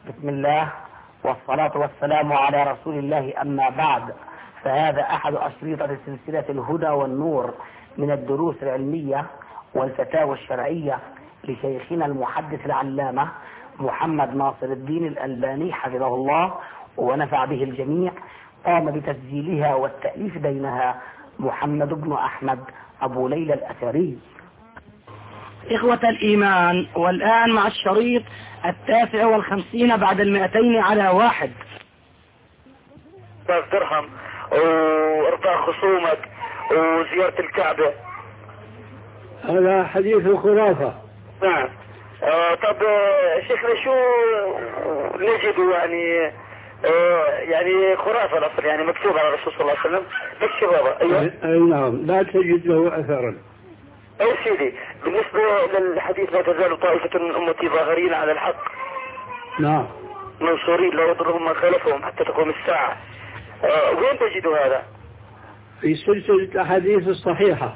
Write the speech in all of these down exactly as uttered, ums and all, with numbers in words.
بسم الله والصلاة والسلام على رسول الله، أما بعد، فهذا أحد أشريطة سلسلة الهدى والنور من الدروس العلمية والفتاوى الشرعية لشيخنا المحدث العلامة محمد ناصر الدين الألباني حفظه الله ونفع به الجميع. قام بتسجيلها والتأليف بينها محمد بن أحمد أبو ليلى الأثري. إخوة الإيمان، والآن مع الشريط التاسع والخمسين بعد المئتين على واحد. درهم وارضاء خصومك وزيارة الكعبة، هذا حديث خرافة. نعم. آه طب آه شيخنا شو نجد يعني آه يعني خرافة الأصل، يعني مكتوب على الرسول صلى الله عليه وسلم بس هذا. أيوة. أي نعم، لا تجد له أثرا. أي سيدي، بالنسبة للحديث لا تزال طائفة من أمتي ظاهرين على الحق نعم منصورين لا يضرهم من خالفهم حتى تقوم الساعة، آه وين تجد هذا؟ في سلسلة الأحاديث الصحيحة.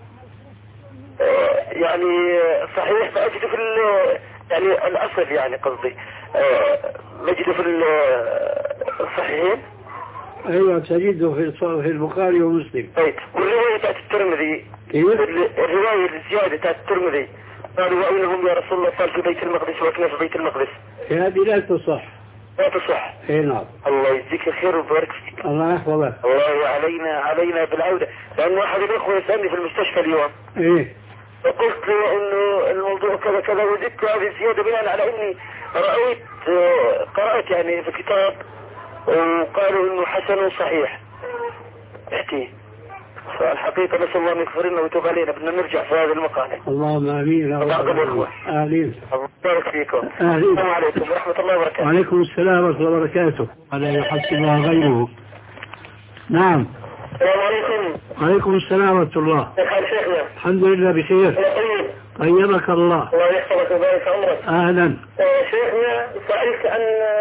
آه يعني صحيح فأجد في يعني الأصل، يعني قصدي آه نجد في الصحيحين. أيوة تجده في البخاري ومسلم. طيب، والرواية تاعت الترمذي، الرواية الزيادة تاعت الترمذي قالوا وأينهم يا رسول الله؟ قال في بيت المقدس وكنا في بيت المقدس. هذه لا تصح. لا تصح. اي نعم. الله يجزيك الخير ويبارك فيك. الله يحفظك. الله علينا علينا بالعودة، لأنه أحد الأخوة يسألني في المستشفى اليوم. ايه. وقلت له إنه الموضوع كذا كذا، وزدت هذه الزيادة بناء على إني رأيت قرأت يعني في كتاب وقالوا إنه حسن وصحيح. احكي. فالحقيقة نسأل الله أن يغفر لنا ويتوب علينا، بدنا نرجع في هذا المقام. اللهم آمين يا رب العالمين. آمين. الله يبارك فيكم. آمين. السلام عليكم ورحمة الله وبركاته. وعليكم السلام ورحمة الله وبركاته. ولا يحسبها غيره. نعم. السلام عليكم. وعليكم السلام ورحمة الله. كيف حال شيخنا؟ الحمد لله بخير. طيب. طيبك الله. الله يحفظك ويبارك عمرك. أهلا. شيخنا سألت عن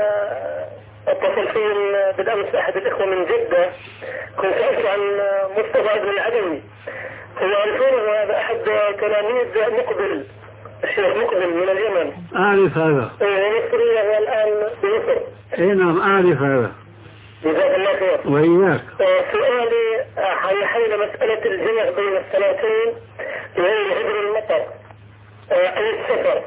اتصل فيهم بالأمس أحد الإخوة من جدة، كنت سألت عن مصطفى بن العدوي، ويعرفونه هذا أحد تلاميذ مقبل، الشيخ مقبل من اليمن. أعرف هذا. مصري وهو الآن بمصر. اي نعم أعرف هذا. جزاك الله خير. وإياك. سؤالي حول مسألة الجمع بين الصلاتين غير عذر المطر أي السفر،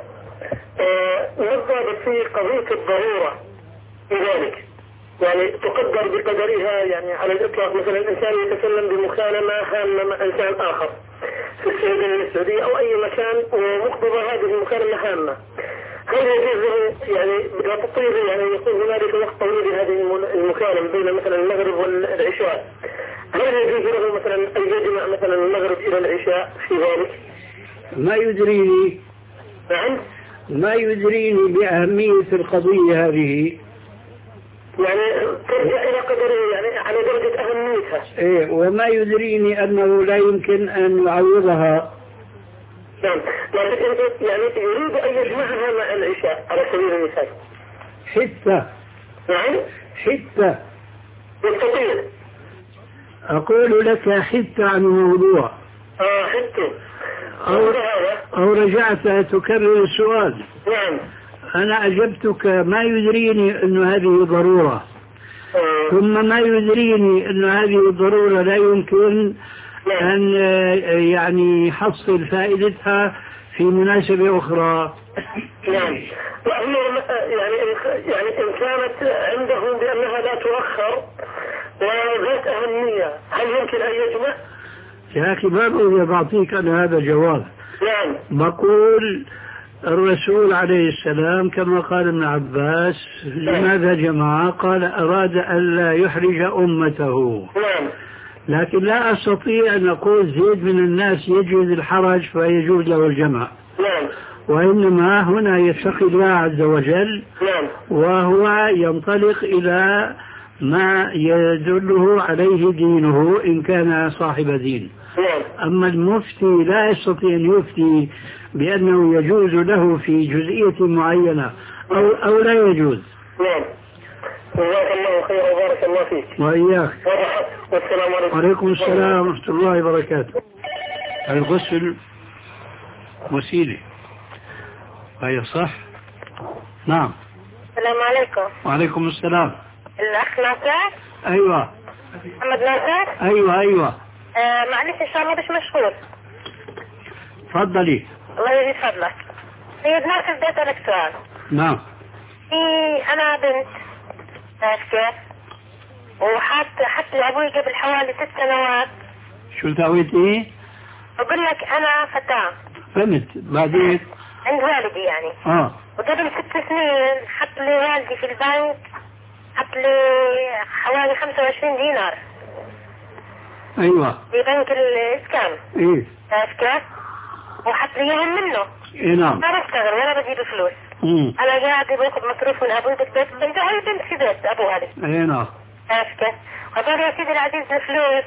ما الضابط في قضية الضرورة لذلك؟ يعني تقدر بقدرها، يعني على الإطلاق مثلا الإنسان يتكلم بمكالمة هامة مع إنسان آخر في السعودية السعودية أو أي مكان، ومقتضى هذه المكالمة هامة، هل يجوز له يعني لا تطير يعني يكون هنالك وقت طويل لهذه المكالمة بين مثلا المغرب والعشاء، هل يجوز له مثلا أن يجمع مثلا المغرب إلى العشاء في ذلك؟ ما يدريني. نعم. ما يدريني بأهمية القضية هذه. يعني ترجع إلى قدره، يعني على درجة أهميتها. إيه، وما يدريني أنه لا يمكن أن يعوضها. نعم، لكن أنت يعني يريد أن يجمعها مع العشاء على سبيل المثال. حتى. نعم. حتى. يستطيع. أقول لك حتى عن الموضوع. آه حتى. أو, أو رجعت تكرر السؤال. نعم. أنا أجبتك ما يدريني أن هذه ضرورة، آه. ثم ما يدريني أن هذه الضرورة لا يمكن نعم. أن يعني يحصل فائدتها في مناسبة أخرى. نعم. يعني يعني إن كانت عندهم بأنها لا تؤخر وذات أهمية، هل يمكن أن يجمع؟ يا أخي ما بقول بعطيك أنا هذا جواب. نعم. بقول الرسول عليه السلام كما قال ابن عباس لماذا جمع؟ قال أراد أن لا يحرج أمته. نعم. لكن لا أستطيع أن أقول زيد من الناس يجوز الحرج فيجوز له الجمع. نعم. وإنما هنا يتقي الله عز وجل. نعم. وهو ينطلق إلى ما يدله عليه دينه إن كان صاحب دين. نعم. أما المفتي لا يستطيع أن يفتي بأنه يجوز له في جزئية معينة أو, أو لا يجوز. نعم. جزاك الله خير وبارك الله فيك. وإياك. والسلام عليكم. وعليكم السلام ورحمة الله وبركاته. الغسل وسيلة، هي صح؟ نعم. السلام عليكم. وعليكم السلام. الأخ ناصر؟ أيوة. محمد ناصر؟ أيوة أيوة. آه معلش إن شاء الله مش مشغول. تفضلي. الله يزيد فضلك. سيد ناصر بدي أسألك سؤال. نعم. في أنا بنت عارف كيف؟ وحط حط لي أبوي قبل حوالي ست سنوات. شو سويت إيه؟ بقول لك أنا فتاة. فهمت. بعدين؟ عند والدي يعني. آه. وقبل ست سنين حط لي والدي في البنك حط لي حوالي خمسة وعشرين دينار. أيوة. في بنك الإسكان. إيه. عارف كيف؟ وحط لي إياهم منه. إيه نعم. ما بشتغل ولا بجيب فلوس. مم. أنا قاعدة باخذ مصروف من أبوي بالبيت. بنت هاي بنت في بيت أبوها هذه. إيه نعم. عارف كيف؟ هذول يا سيدي العزيز الفلوس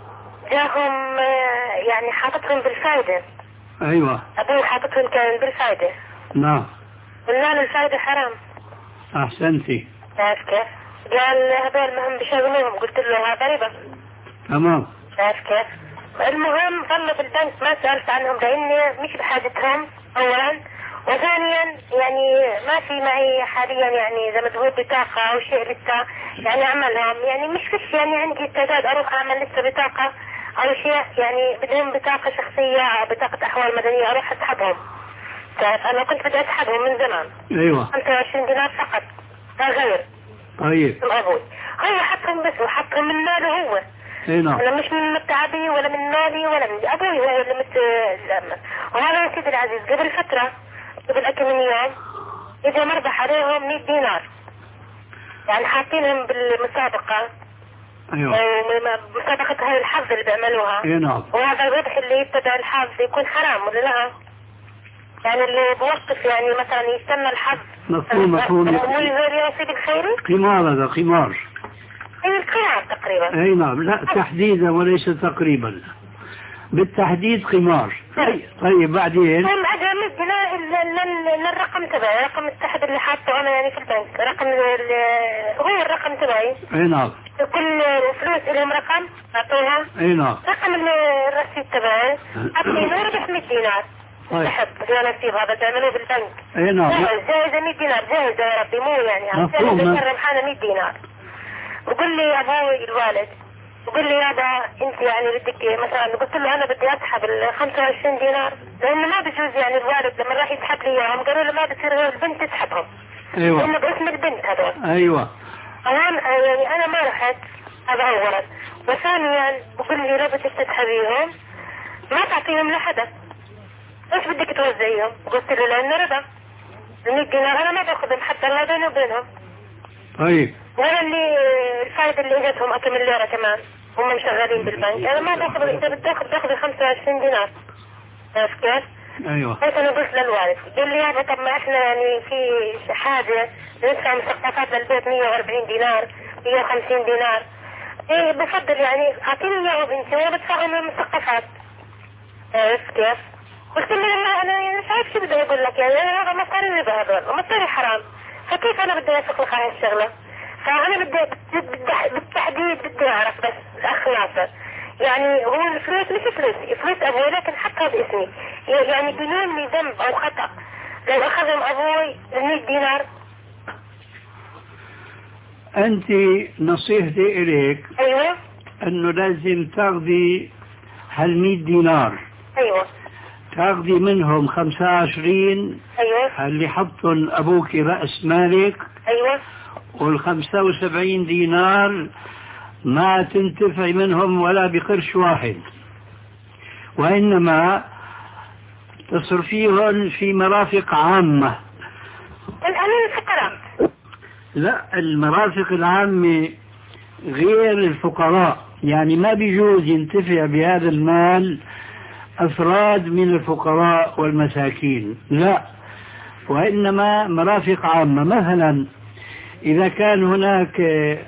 جاهم يعني حاططهم بالفايدة. أيوة. أبوي حاططهم كان بالفايدة. نعم. قلنا له الفايدة حرام. أحسنتي. عارف كيف؟ قال هذول مهم بيشغلوهم. قلت له هذا ربا. تمام. عارف كيف؟ المهم ظلوا بالبنك ما سألت عنهم لأني مش بحاجتهم أولا، وثانيا يعني ما في معي حاليا يعني زي ما تقول بطاقة أو شيء لسه يعني أعملهم، يعني مش فيش يعني عندي استعداد أروح أعمل لسه بطاقة أو شيء، يعني بدهم بطاقة شخصية أو بطاقة أحوال مدنية أروح أسحبهم. أنا كنت بدي أسحبهم من زمان. أيوة. خمسة وعشرين دينار فقط لا غير. طيب. أبوي هو حطهم بس وحطهم من ماله هو. اي نعم. أنا مش من متعبي ولا من مالي ولا من أبوي هو اللي مت. وهذا يا سيدي العزيز قبل فترة قبل كم من يوم إذا مربح عليهم مئة دينار، يعني حاطينهم بالمسابقة. أيوة. مسابقة هاي الحظ اللي بيعملوها. اي نعم. وهذا الربح اللي يتبع الحظ يكون حرام ولا لا؟ يعني اللي بوقف يعني مثلا يستنى الحظ. مفهوم مفهوم. مو يزور يصيب الخيري؟ قمار هذا قمار. اي القمار تقريبا. اي نعم. لا تحديدا وليس تقريبا، بالتحديد قمار. طيب, طيب بعدين طيب عجبني الرقم تبعي، رقم السحب اللي حاطه انا يعني في البنك، رقم هو الرقم تبعي. اي نعم. كل فلوس لهم رقم اعطوها. اي نعم. رقم الرصيد تبعي اعطيني ربح مئة دينار. سحب بدون نصيب هذا بيعملوه بالبنك. اي نعم. جاهزة مئة دينار جاهزة يا ربي مو يعني مفهوم. ربحانة مئة دينار. وقل لي يا ابوي الوالد وقل لي يابا انت يعني بدك مثلا، قلت له انا بدي اسحب ال خمسة وعشرين دينار لانه ما بجوز يعني الوالد لما راح يسحب لي اياهم قالوا له ما بصير غير البنت تسحبهم. ايوه. لانه باسم البنت هذول. ايوه. انا يعني انا ما رحت هذا اولا، وثانيا بقول لي ربك تسحبيهم ما تعطيهم لحدا، ايش بدك توزعيهم؟ قلت له لانه ربا ال مئة دينار انا ما باخذهم حتى الله بيني وبينهم. طيب. ولا اللي الفائدة اللي اجتهم اكم الليرة كمان هم مشغلين بالبنك، انا ما باخذ. اذا بدي اخذ باخذ خمسة وعشرين دينار. عرفت كيف؟ ايوه. هيك انا قلت للوالد قال لي يابا طب ما احنا يعني في حاجة ندفع مسقفات للبيت مئة وأربعين دينار مئة وخمسين دينار. ايه بفضل يعني اعطيني اياه بنتي وانا بدفعهم المسقفات. عرفت كيف؟ قلت له انا يعني مش عارف شو بدي اقول لك، يعني هذا مصاري ربا هذول ومصاري حرام، فكيف انا بدي اسوق لك هاي الشغلة؟ فأنا بدي بالتحديد بدي أعرف بس الأخ ناصر يعني هو الفلوس مش فلوس فلوس أبوي لكن حطها باسمي، يعني بدون ذنب أو خطأ لو أخذهم أبوي مئة دينار. أنت نصيحتي إليك أيوة أنه لازم تاخذي هالمئة دينار. أيوة. تاخذي منهم خمسة وعشرين. أيوة. اللي حطهم أبوك رأس مالك. أيوة. والخمسة وسبعين دينار ما تنتفع منهم ولا بقرش واحد، وإنما تصرفيهم في مرافق عامة. الأمين الفقراء. لا، المرافق العامة غير الفقراء، يعني ما بيجوز ينتفع بهذا المال أفراد من الفقراء والمساكين، لا، وإنما مرافق عامة. مثلا إذا كان هناك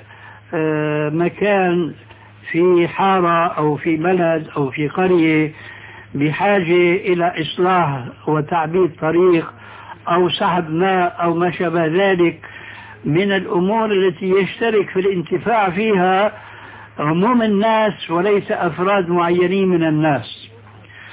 مكان في حارة أو في بلد أو في قرية بحاجة إلى إصلاح وتعبيد طريق أو سحب ماء أو ما شابه ذلك من الأمور التي يشترك في الانتفاع فيها عموم الناس وليس أفراد معينين من الناس،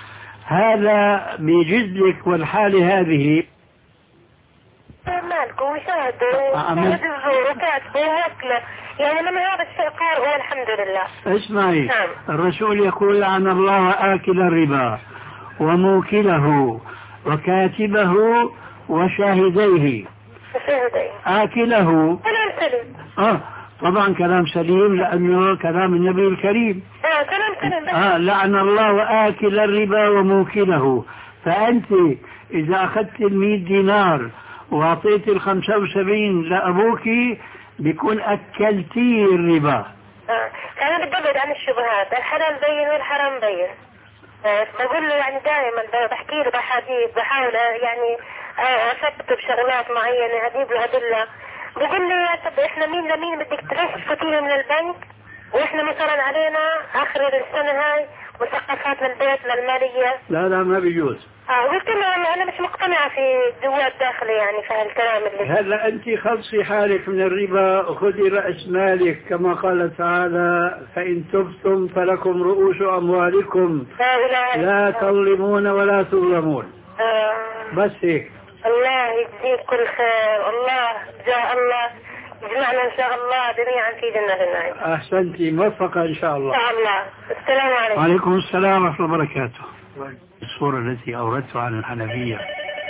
هذا بيجد لك. والحالة هذه مالكم ويشاهدوا ويشاهدوا وكاتبوا ووكله، يعني من هذا الشيء قال هو الحمد لله. اسمعي، نعم. الرسول يقول عن الله آكل الربا وموكله وكاتبه وشاهديه. وشاهديه آكله كلام سليم. آه طبعا كلام سليم لأنه كلام النبي الكريم. آه كلام سليم. آه لعن الله آكل الربا وموكله. فأنت إذا أخذت المئة دينار وأعطيت الخمسة وسبعين لأبوك بيكون أكلتي الربا. آه. أنا بتبعد عن الشبهات، الحلال بين والحرام بين. آه. بقول له يعني دائما بحكي له بحديث، بحاول يعني أثبت بشغلات معينة، أجيب له أدلة. بقول لي يا طب إحنا مين لمين بدك تفوتينا من البنك وإحنا مثلا علينا آخر السنة هاي مسقفات للبيت للمالية. لا لا ما بيجوز. اه قلت له انا مش مقتنعة في جوات داخلي يعني في هالكلام اللي هلا انت خلصي حالك من الربا، خذي رأس مالك كما قال تعالى فإن تبتم فلكم رؤوس أموالكم لا, لا تظلمون ولا تظلمون. آه. بس هيك. الله يجزيك كل خير، الله جاء الله يجمعنا ان شاء الله جميعا في جنة النعيم. احسنتي، موفقة ان شاء الله. ان شاء الله. السلام عليكم. وعليكم السلام ورحمة الله وبركاته. الصورة التي أوردتها عن الحنفية.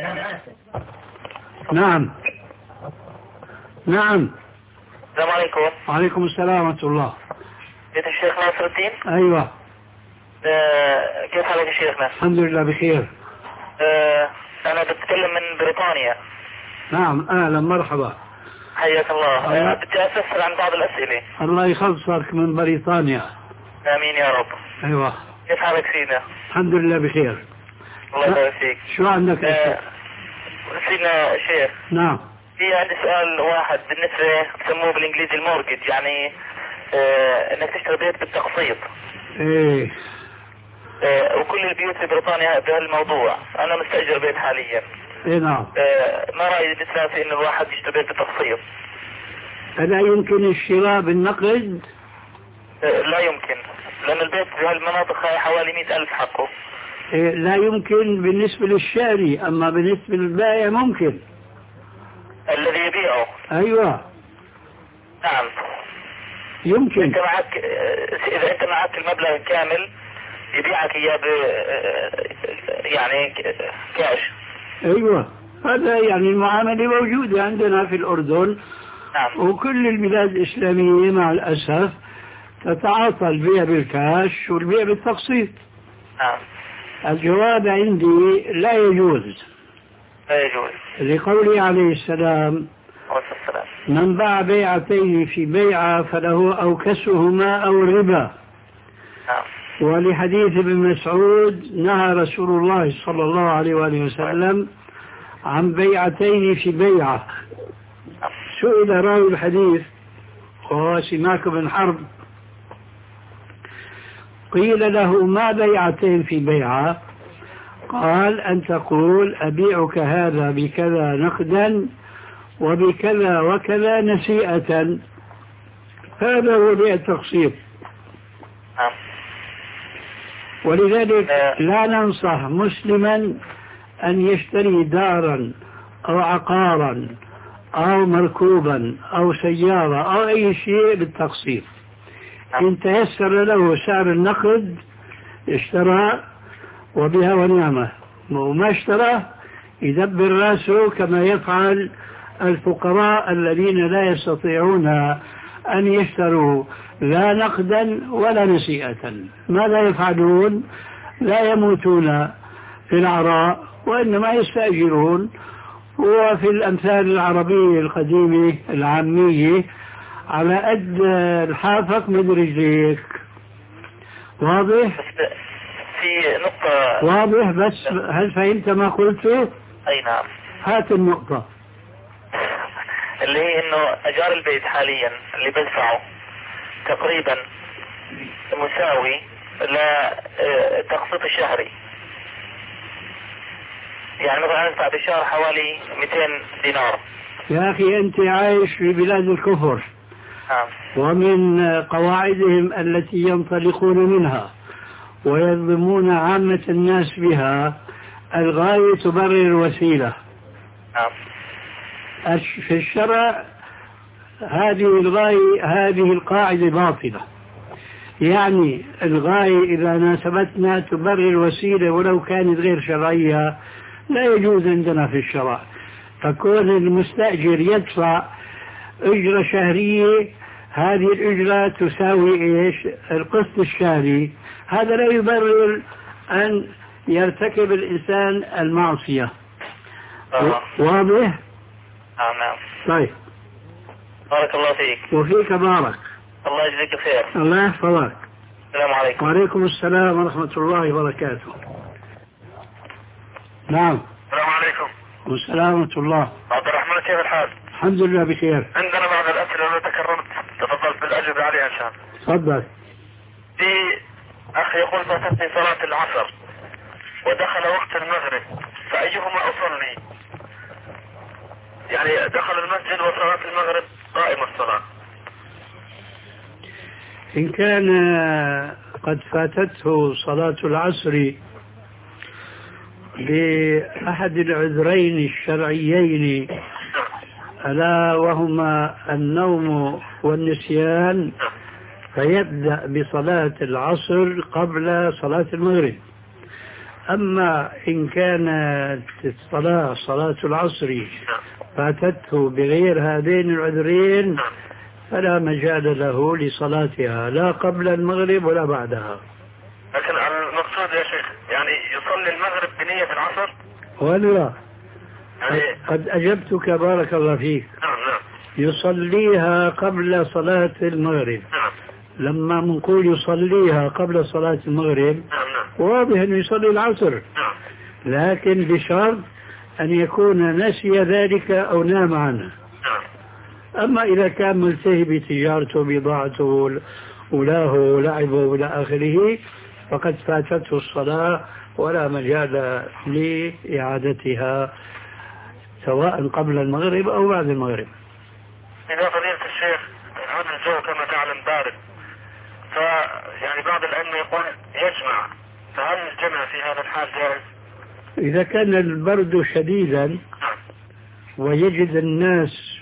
نعم نعم. السلام عليكم. وعليكم السلام ورحمة الله. جيت الشيخ ناصر الدين. أيوة. آه كيف حالك يا شيخنا؟ الحمد لله بخير. آه أنا بتكلم من بريطانيا. نعم أهلا مرحبا. حياك الله. أيوة. آه بدي أسأل عن بعض الأسئلة. الله يخلصك من بريطانيا. آمين يا رب. أيوة. كيف حالك سيدنا؟ الحمد لله بخير. الله يبارك فيك. شو عندك؟ آه سيدنا شيخ. نعم. في عندي سؤال واحد بالنسبة بسموه بالإنجليزي المورجج، يعني آه إنك تشتري بيت بالتقسيط. إيه. آه وكل البيوت في بريطانيا بهالموضوع، أنا مستأجر بيت حاليا. إيه نعم. آه ما رأي الإسلام في إنه الواحد يشتري بيت بالتقسيط؟ ألا يمكن الشراء بالنقد؟ آه لا يمكن، لأن البيت في هالمناطق حوالي مئة ألف حقه. إيه لا يمكن بالنسبة للشاري، أما بالنسبة للبائع ممكن. الذي يبيعه. أيوة. نعم. يمكن. انت معك اذا انت معك المبلغ الكامل يبيعك اياه ب يعني كاش. ايوه هذا يعني المعاملة موجودة عندنا في الأردن. نعم. وكل البلاد الإسلامية مع الأسف تتعاطى البيع بالكاش والبيع بالتقسيط. نعم. الجواب عندي لا يجوز. لا يجوز. لقوله عليه السلام والسلام من باع بيعتين في بيعة فله أوكسهما أو الربا. نعم. ولحديث ابن مسعود نهى رسول الله صلى الله عليه وآله وسلم عن بيعتين في بيعة. سئل راوي الحديث وهو سماك بن حرب قيل له ما بيعتين في بيعة؟ قال أن تقول أبيعك هذا بكذا نقدا وبكذا وكذا نسيئة. هذا هو بيع التقسيط. نعم. ولذلك لا ننصح مسلما أن يشتري دارا أو عقارا أو مركوبا أو سيارة أو أي شيء بالتقسيط. إن تيسر له سعر النقد اشترى وبها ونعمة، وما اشترى يدبر راسه كما يفعل الفقراء الذين لا يستطيعون أن يشتروا لا نقدا ولا نسيئة. ماذا يفعلون؟ لا يموتون في العراء وإنما يستأجرون. وفي الأمثال العربية القديمة العامية على قد الحافك من رجليك. واضح؟ في نقطة واضح بس هل فهمت ما قلته؟ أي نعم. هات النقطة اللي هي إنه أجار البيت حاليا اللي بدفعه تقريبا مساوي للتقسيط الشهري. يعني مثلا أدفع بالشهر حوالي مئتين دينار. يا أخي أنت عايش في بلاد الكفر. نعم. ومن قواعدهم التي ينطلقون منها ويظلمون عامة الناس بها الغاية تبرر الوسيلة. نعم. في الشرع هذه الغاية، هذه القاعدة باطلة. يعني الغاية إذا ناسبتنا تبرر وسيلة ولو كانت غير شرعية لا يجوز عندنا في الشرع. فكون المستأجر يدفع أجرة شهرية، هذه الأجرة تساوي إيش؟ القسط الشهري، هذا لا يبرر أن يرتكب الإنسان المعصية. آه. واضح؟ آه نعم. طيب، بارك الله فيك. وفيك بارك. الله يجزيك خير. الله يحفظك. السلام عليكم. وعليكم السلام ورحمة الله وبركاته. نعم. السلام عليكم. والسلام ورحمة الله. عبد الرحمن، كيف الحال؟ الحمد لله بخير. عندنا بعض الأسئلة لو تكرمت تفضلت بالأجوبة عليها إن شاء الله. تفضل. في أخ يقول فاتتني صلاة العصر ودخل وقت المغرب، فأيهما أصلي؟ يعني دخل المسجد وصلاة المغرب قائمة الصلاة. إن كان قد فاتته صلاة العصر بأحد العذرين الشرعيين ألا وهما النوم والنسيان، فيبدأ بصلاة العصر قبل صلاة المغرب. أما إن كانت الصلاة صلاة العصر فاتته بغير هذين العذرين فلا مجال له لصلاتها لا قبل المغرب ولا بعدها. لكن المقصود يا شيخ يعني يصلي المغرب بنية العصر ولا يعني قد أجبتك بارك الله فيك. نعم نعم. يصليها قبل صلاة المغرب. نعم. لما نقول يصليها قبل صلاة المغرب نعم نعم. واضح أنه يصلي العصر، نعم. لكن بشرط أن يكون نسي ذلك أو نام عنه. نعم. أما إذا كان ملتهي بتجارته بضاعته ولاه ولعبه وإلى آخره فقد فاتته الصلاة ولا مجال لإعادتها سواء قبل المغرب أو بعد المغرب. إذا فضيلة الشيخ هذا الجو كما تعلم بارد، فيعني بعض العلم يقول يجمع، فهل الجمع في هذا الحال جائز؟ إذا كان البرد شديدا ويجد الناس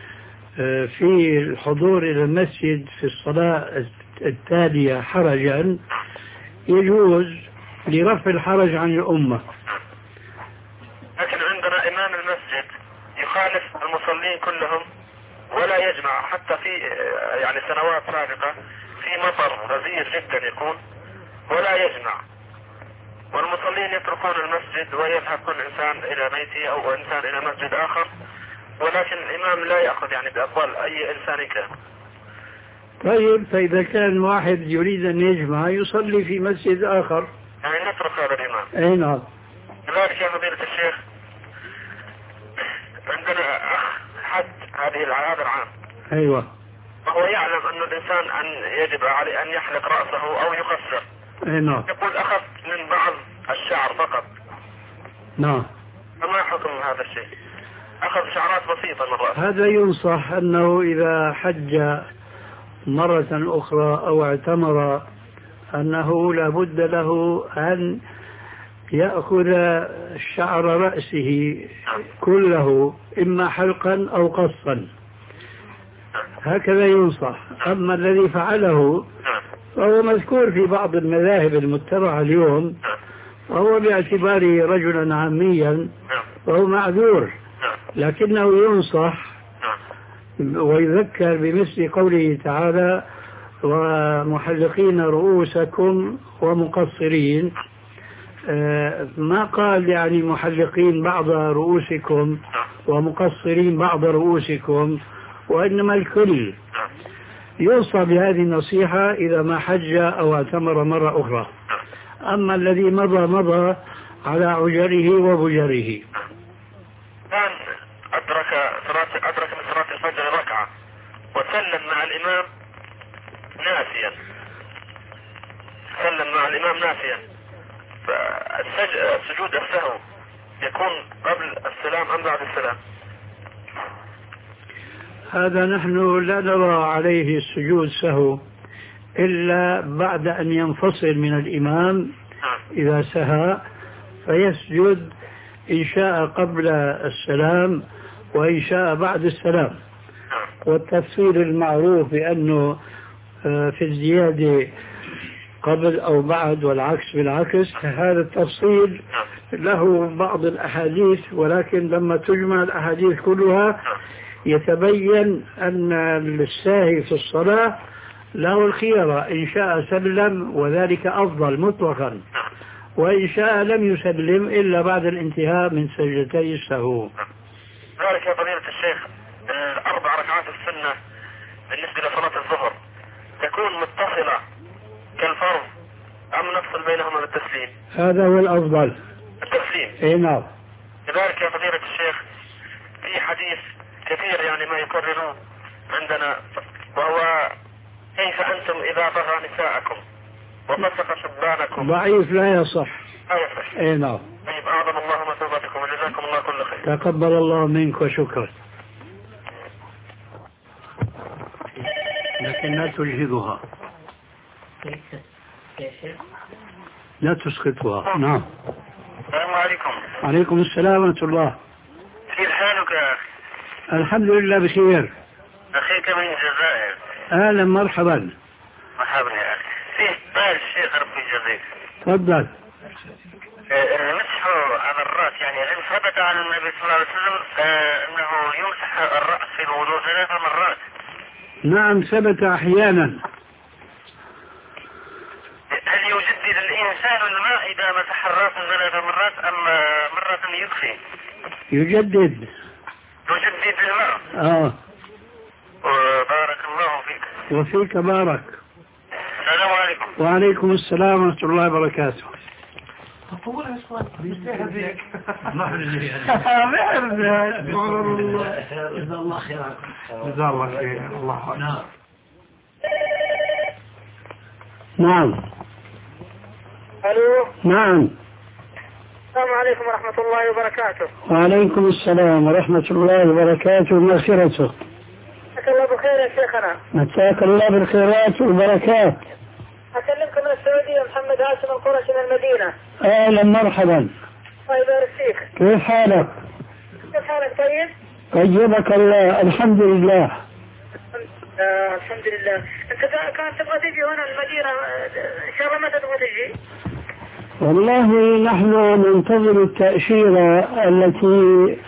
في الحضور إلى المسجد في الصلاة التالية حرجا يجوز لرفع الحرج عن الأمة. لكن عندنا إمام المسجد يخالف المصلين كلهم ولا يجمع، حتى في يعني سنوات سابقة في مطر غزير جدا يكون ولا يجمع، والمصلين يتركون المسجد ويذهب كل إنسان إلى بيته أو إنسان إلى مسجد آخر، ولكن الإمام لا يأخذ يعني بأقوال أي إنسان كان. طيب، فإذا كان واحد يريد أن يجمع يصلي في مسجد آخر يعني نترك هذا الإمام. أي نعم. لذلك يا فضيلة الشيخ عندنا أخ حج هذه هذا العام. أيوة. وهو يعلم أن الإنسان أن يجب عليه أن يحلق رأسه أو يقصر. أي نعم. يقول أخذ من بعض الشعر فقط. نعم. فما حكم هذا الشيء؟ أخذ شعرات بسيطة من رأسه. هذا ينصح أنه إذا حج مرة أخرى أو اعتمر أنه لا بد له أن يأخذ شعر رأسه كله إما حلقا أو قصا، هكذا ينصح. أما الذي فعله فهو مذكور في بعض المذاهب المتبعة اليوم، وهو باعتباره رجلا عاميا وهو معذور، لكنه ينصح ويذكر بمثل قوله تعالى ومحلقين رؤوسكم ومقصرين. ما قال يعني محلقين بعض رؤوسكم ومقصرين بعض رؤوسكم، وإنما الكل. يوصى بهذه النصيحة إذا ما حج أو اعتمر مرة أخرى. أما الذي مضى مضى على عجره وبجره. كان أدرك صلاة أدرك من صلاة الفجر ركعة وسلم مع الإمام ناسيا، سلم مع الإمام ناسيا، فالسجود السهو يكون قبل السلام أم بعد السلام؟ هذا نحن لا نرى عليه السجود سهو إلا بعد أن ينفصل من الإمام إذا سهى، فيسجد إن شاء قبل السلام وإن شاء بعد السلام. والتفصيل المعروف بأنه في الزيادة قبل أو بعد والعكس بالعكس، هذا التفصيل له بعض الأحاديث، ولكن لما تجمع الأحاديث كلها يتبين أن الساهي في الصلاة له الخيرة، إن شاء سلم وذلك أفضل مطلقا، وإن شاء لم يسلم إلا بعد الانتهاء من سجدتي السهو. ذلك يا فضيلة الشيخ الأربع ركعات السنة بالنسبة لصلاة الظهر تكون متصلة كالفرض أم نفصل بينهما بالتسليم؟ هذا هو الأفضل، التسليم. إيه نعم. لذلك يا فضيلة الشيخ في حديث كثير يعني ما يكررون عندنا، وهو كيف أنتم إذا طغى نساءكم وفسق شبانكم. ضعيف لا يصح. لا يصح. إيه نعم. طيب أعظم الله مثوبتكم وجزاكم الله كل خير. تقبل الله منك وشكرا. لكن لا تجهدها، لا تسقطها. نعم. السلام عليكم. عليكم السلام ورحمة الله. كيف حالك يا أخي؟ الحمد لله بخير. أخيك من الجزائر. أهلا مرحبا. مرحبا يا أخي. فيه سؤال الشيخ ربي يجزيك. تفضل. المسح على الرأس، يعني هل ثبت عن النبي صلى الله عليه وسلم أنه يمسح الرأس في الوضوء ثلاث مرات؟ نعم ثبت أحيانا. هل يجدد الإنسان الماء إذا مسح الرأس ثلاث مرات أم مرة يكفي؟ يجدد. يجدد الماء. آه. بارك الله فيك. وفيك بارك. السلام عليكم. وعليكم السلام ورحمة الله وبركاته. أقول يا إخوان بيستهل بيك ما أدري جزا الله خيرا. جزا الله خير. الله نعم. نعم. ألو. نعم. السلام عليكم ورحمة الله وبركاته. وعليكم السلام ورحمة الله وبركاته ومغفرته. مساك الله بخير يا شيخنا. مساك الله بالخيرات والبركات. أكلمكم من السعودية، محمد هاشم القرشي من المدينة. أهلا مرحبا. الله يبارك فيك. كيف حالك؟ كيف حالك؟ طيب؟ طيبك الله الحمد لله. آه الحمد لله. أنت كان تبغى تجي هنا المدينة إن شاء الله متى تبغى تجي؟ والله نحن ننتظر التأشيرة التي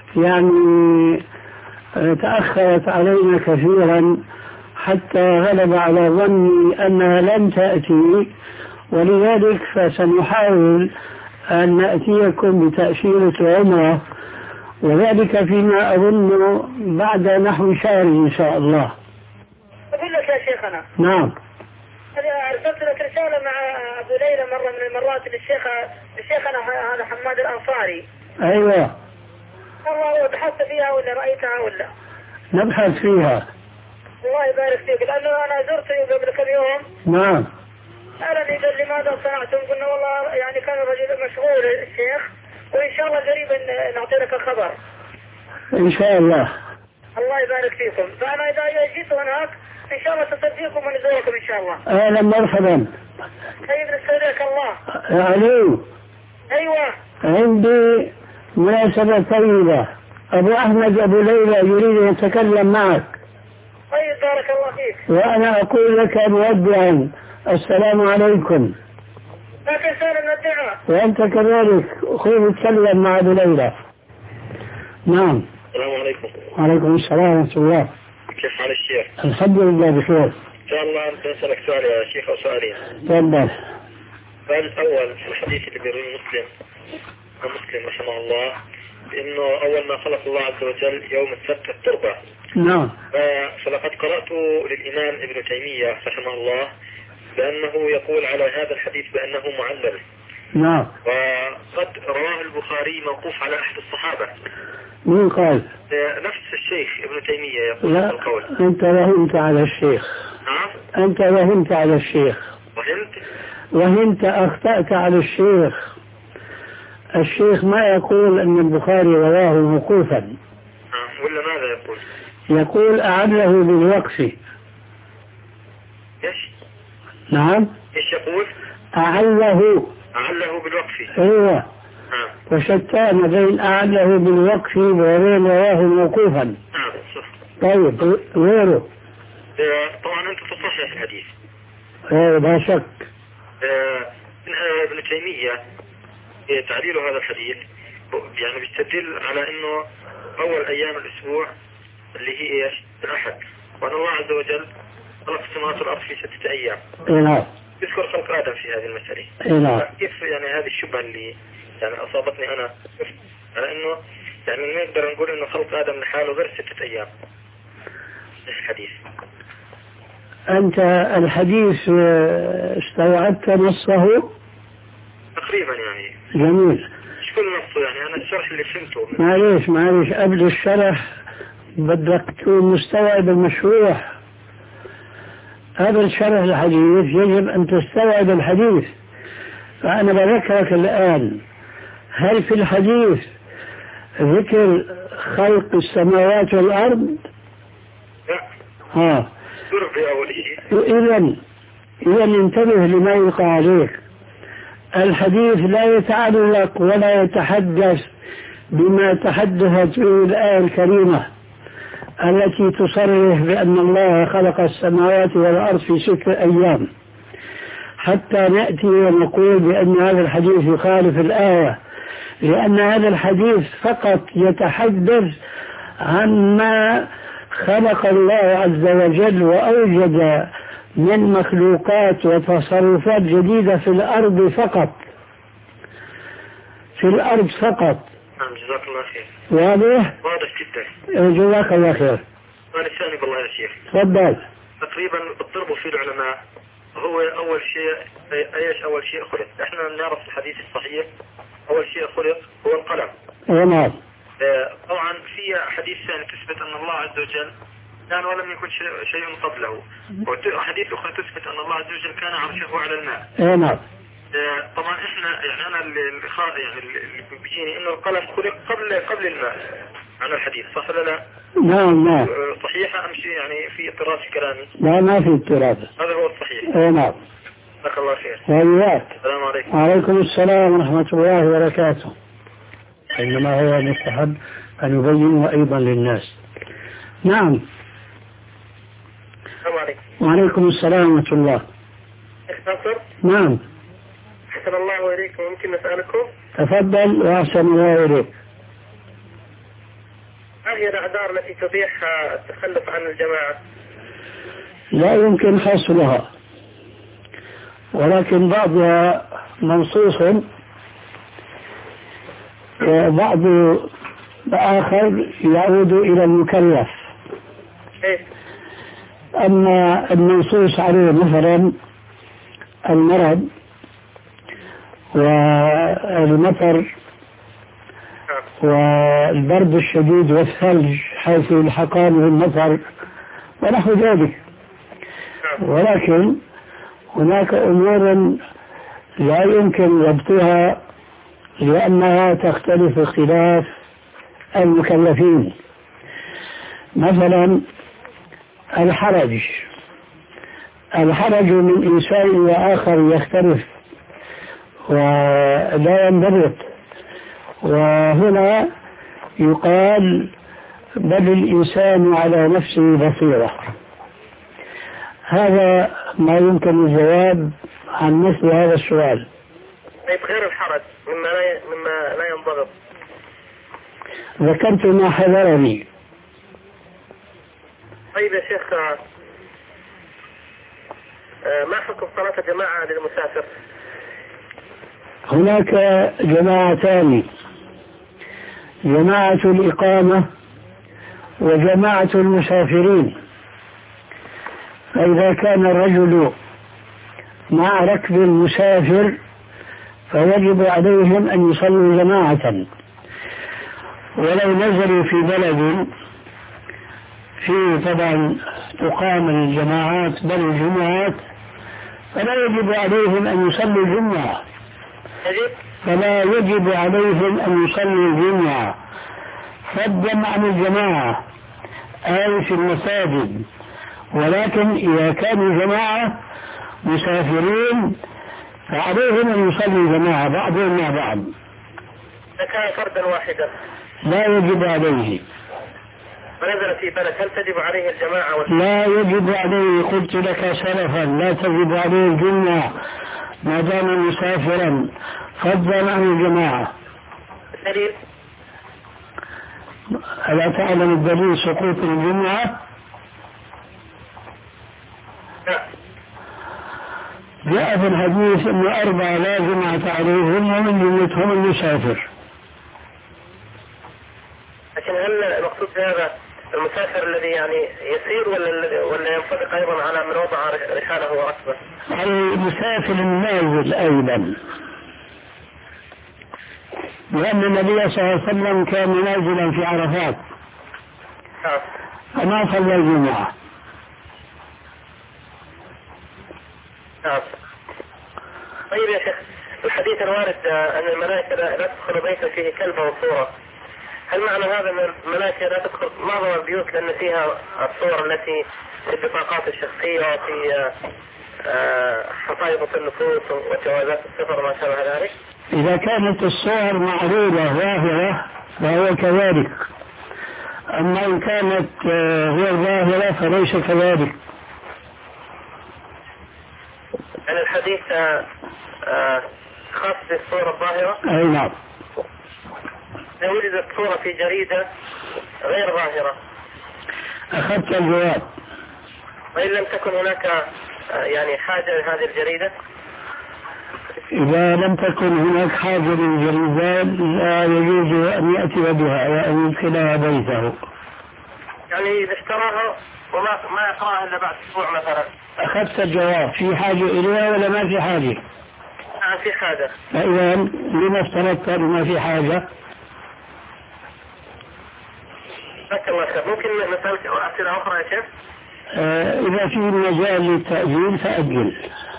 يعني تأخرت علينا كثيرا حتى غلب على ظني أنها لن تأتي، ولذلك فسنحاول أن نأتيكم بتأشيرة عمرة، وذلك فيما أظن بعد نحو شهر إن شاء الله. أقول لك يا شيخنا. نعم. أنا أرسلت لك رسالة مع أبو ليلى مرة من المرات للشيخ لشيخنا هذا حماد الأنصاري. أيوة. والله بحثت فيها ولا رأيتها ولا؟ نبحث فيها. الله يبارك فيك، لأنه أنا زرته قبل كم يوم. نعم. سألني قال لماذا صنعتم؟ قلنا والله يعني كان الرجل مشغول الشيخ، وإن شاء الله قريبا نعطي لك الخبر. إن شاء الله. الله يبارك فيكم. فأنا إذا جيت هناك إن شاء الله تصدقكم ونزوركم إن شاء الله. أهلا مرحبا. طيب نستودعك الله. علي. أيوة. عندي مناسبة طيبة، أبو أحمد أبو ليلى يريد أن يتكلم معك. طيب بارك الله فيك. وأنا أقول لك مودعا السلام عليكم. لا تنسى لنا الدعاء. وأنت كذلك أخوي تكلم مع أبو ليلى. نعم. السلام عليكم. وعليكم السلام ورحمة الله. كيف حال الشيخ؟ الحمد لله بخير. إن شاء الله أنت أسألك سؤال يا شيخ أو سؤالين. تفضل. السؤال الأول في الحديث اللي بيرويه مسلم ومسلم رحمه الله، إنه أول ما خلق الله عز وجل يوم السبت التربة. نعم. فلقد قرأت للإمام ابن تيمية رحمه الله بأنه يقول على هذا الحديث بأنه معلل. نعم. وقد رواه البخاري موقوف على أحد الصحابة. مين قال؟ نفس الشيخ ابن تيمية يقول لا القول. أنت وهمت على الشيخ. نعم. أنت وهمت على الشيخ. وهمت؟ وهمت أخطأت على الشيخ. الشيخ ما يقول أن البخاري رواه موقوفا. نعم. ولا ماذا يقول؟ يقول أعله بالوقف. إيش؟ نعم. إيش يقول؟ أعله. أعله بالوقف. أيوة. وشتان بين أعله بالوقف وبين رواه موقوفا. طيب غيره؟ طبعا أنت تصحح الحديث. ايه لا شك. ابن تيمية تعليل هذا الحديث يعني بيستدل على انه اول ايام الاسبوع اللي هي ايش؟ الاحد، وان الله عز وجل خلق السماوات والارض في ستة ايام. نعم. يذكر خلق ادم في هذه المسألة. نعم. كيف يعني هذه الشبهة اللي يعني اصابتني انا على انه يعني ما نقدر نقول انه خلق ادم لحاله غير ستة ايام. الحديث انت الحديث استوعبت نصه؟ تقريبا يعني. جميل. مش كل نصه يعني انا الشرح اللي فهمته. معليش معليش قبل الشرح بدك تكون مستوعب المشروع. قبل شرح الحديث يجب ان تستوعب الحديث. فانا بذكرك الان، هل في الحديث ذكر خلق السماوات والارض؟ لا. ها. أول شيء. اذا اذا انتبه لما يلقى عليك. الحديث لا يتعلق ولا يتحدث بما تحدثت به الآية الكريمة التي تصرح بأن الله خلق السماوات والأرض في ستة أيام، حتى نأتي ونقول بأن هذا الحديث يخالف الآية، لأن هذا الحديث فقط يتحدث عما خلق الله عز وجل وأوجد من مخلوقات وتصرفات جديدة في الأرض فقط، في الأرض فقط. نعم جزاك الله خير. واضح؟ واضح جدا. جزاك الله خير. سؤال الثاني بالله يا شيخ. تفضل. تقريبا بتضربوا فيه العلماء هو أول شيء أيش أول شيء خلق؟ إحنا نعرف الحديث الصحيح أول شيء خلق هو القلم. نعم. طبعا في حديث ثاني تثبت أن الله عز وجل كان ولم يكن شيء قبله، وحديث أخرى تثبت أن الله عز وجل كان عرشه على الماء. نعم. طبعا احنا يعني انا اللي يعني اللي بيجيني انه القلم خلق قبل قبل الماء عن الحديث، صح ولا لا؟ نعم نعم. صحيحة ام شيء يعني في اضطراب في كلامي؟ لا ما في اضطراب. هذا هو الصحيح. نعم. جزاك الله خير. وإياك. السلام عليكم. وعليكم السلام ورحمة الله وبركاته. إنما هو مستحب أن يبينه أيضا للناس. نعم. السلام عليكم. وعليكم السلام ورحمة الله. اختصر؟ نعم. أحسن الله إليكم، ممكن نسألكم؟ تفضل وأحسن الله إليك. ما هي الأعذار التي تبيح التخلف عن الجماعة؟ لا يمكن حصرها، ولكن بعضها منصوص وبعض آخر يعود إلى المكلف. إيه؟ أما المنصوص عليه مثلا المرض والمطر والبرد الشديد والثلج حيث يلحقان بالمطر ونحو ذلك، ولكن هناك أمور لا يمكن ضبطها لأنها تختلف اختلاف المكلفين. مثلا الحرج الحرج من إنسان وآخر يختلف ولا ينضبط، وهنا يقال بل الإنسان على نفسه بصيرة. هذا ما يمكن الجواب عن مثل هذا السؤال. طيب غير الحرج مما لا مما لا ينضبط؟ ذكرت ما حذرني. طيب يا شيخ، ما حكم صلاة الجماعة للمسافر؟ هناك جماعتان، جماعة الإقامة وجماعة المسافرين. فإذا كان الرجل مع ركب المسافر فيجب عليهم أن يصلوا جماعة، ولو نزلوا في بلد فيه طبعا تقام الجماعات بل الجمعات فلا يجب عليهم أن يصلوا الجمعة، فلا يجب عليهم أن يصلوا الجمعة فضلا عن الجماعة أي في المساجد. ولكن إذا كانوا جماعة مسافرين فعليهم أن يصلوا جماعة بعضهم مع بعض. إذا كان فردا واحدا لا يجب عليه. ونزل في بلد هل تجب عليه الجماعة ولا لا يجب عليه، قلت لك سلفا لا تجب عليه الجمعة ما دام مسافرا، فضلا عن الجماعة. دليل؟ ألا تعلم الدليل سقوط الجمعة؟ لا. جاء في الحديث أن أربعة لا جمعة عليهم ومن جملتهم المسافر. لكن هل المقصود هذا المسافر الذي يعني يسير ولا ولا ينطبق أيضا على من وضع رحاله وركبه؟ المسافر النازل أيضا، لأن النبي صلى الله عليه وسلم كان نازلا في عرفات فما صلى الجمعة. نعم. طيب يا شيخ، الحديث الوارد أن الملائكة لا تدخل بيتا فيه كلب أو صورة، هل معنى هذا أن الملائكة لا تدخل معظم البيوت لأن فيها الصور التي في البطاقات الشخصية وفي حصائب النفوس وجوازات السفر وما شابه ذلك؟ إذا كانت الصور معروضة ظاهرة فهو كذلك، أما إن كانت هي ظاهرة فليس كذلك. يعني الحديث خاص بالصورة الظاهرة؟ أي نعم. لو وجدت صورة في جريدة غير ظاهرة أخذت الجواب. وإن لم تكن هناك يعني حاجة لهذه الجريدة؟ إذا لم تكن هناك حاجة للجريدة لا يجوز أن يأتي بها وأن يدخلها بيته. يعني إذا اشتراها وما ما يقرأها إلا بعد أسبوع مثلا. أخذت الجواب، في حاجة إليها ولا ما في حاجة؟ نعم في حاجة. فإذا لما افترضت ما في حاجة؟ ذكر الله خير. ممكن نسألك أسئلة أخرى يا شيخ؟ آه إذا في مجال للتأجيل فأجل.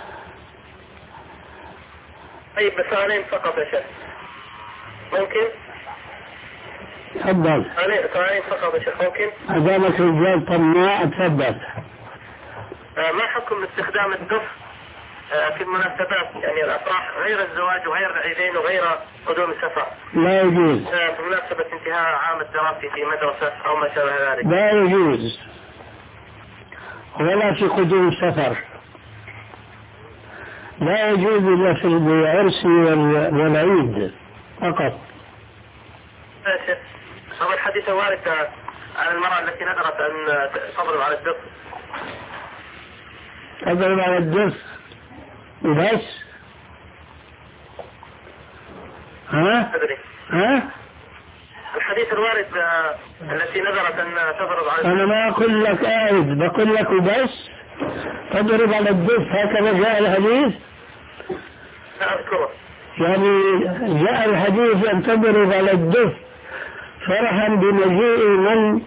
طيب بسؤالين فقط يا شيخ ممكن؟ تفضل. سؤالين فقط يا شيخ ممكن؟ أدامك رجال طماع تفضل. آه ما حكم استخدام الدف آه في المناسبات يعني الأفراح غير الزواج وغير العيدين وغير قدوم السفر؟ لا يجوز. آه في مناسبة انتهاء عام الدراسي في مدرسة أو ما شابه ذلك؟ لا يجوز، ولا في قدوم السفر. لا يجوز إلا في العرس والعيد فقط. ماشي. هذا الحديث وارد عن المرأة التي نذرت أن تضرب على الدف. تضرب على الدف وبس؟ ها؟ أدري. ها؟ الحديث الوارد التي نذرت أن تضرب على الدف. أنا ما أقول لك أعد، بقول لك وبس تضرب على الدف، هكذا جاء الحديث؟ لا أذكره. يعني جاء الحديث أن تضرب على الدف فرحا بمجيء من؟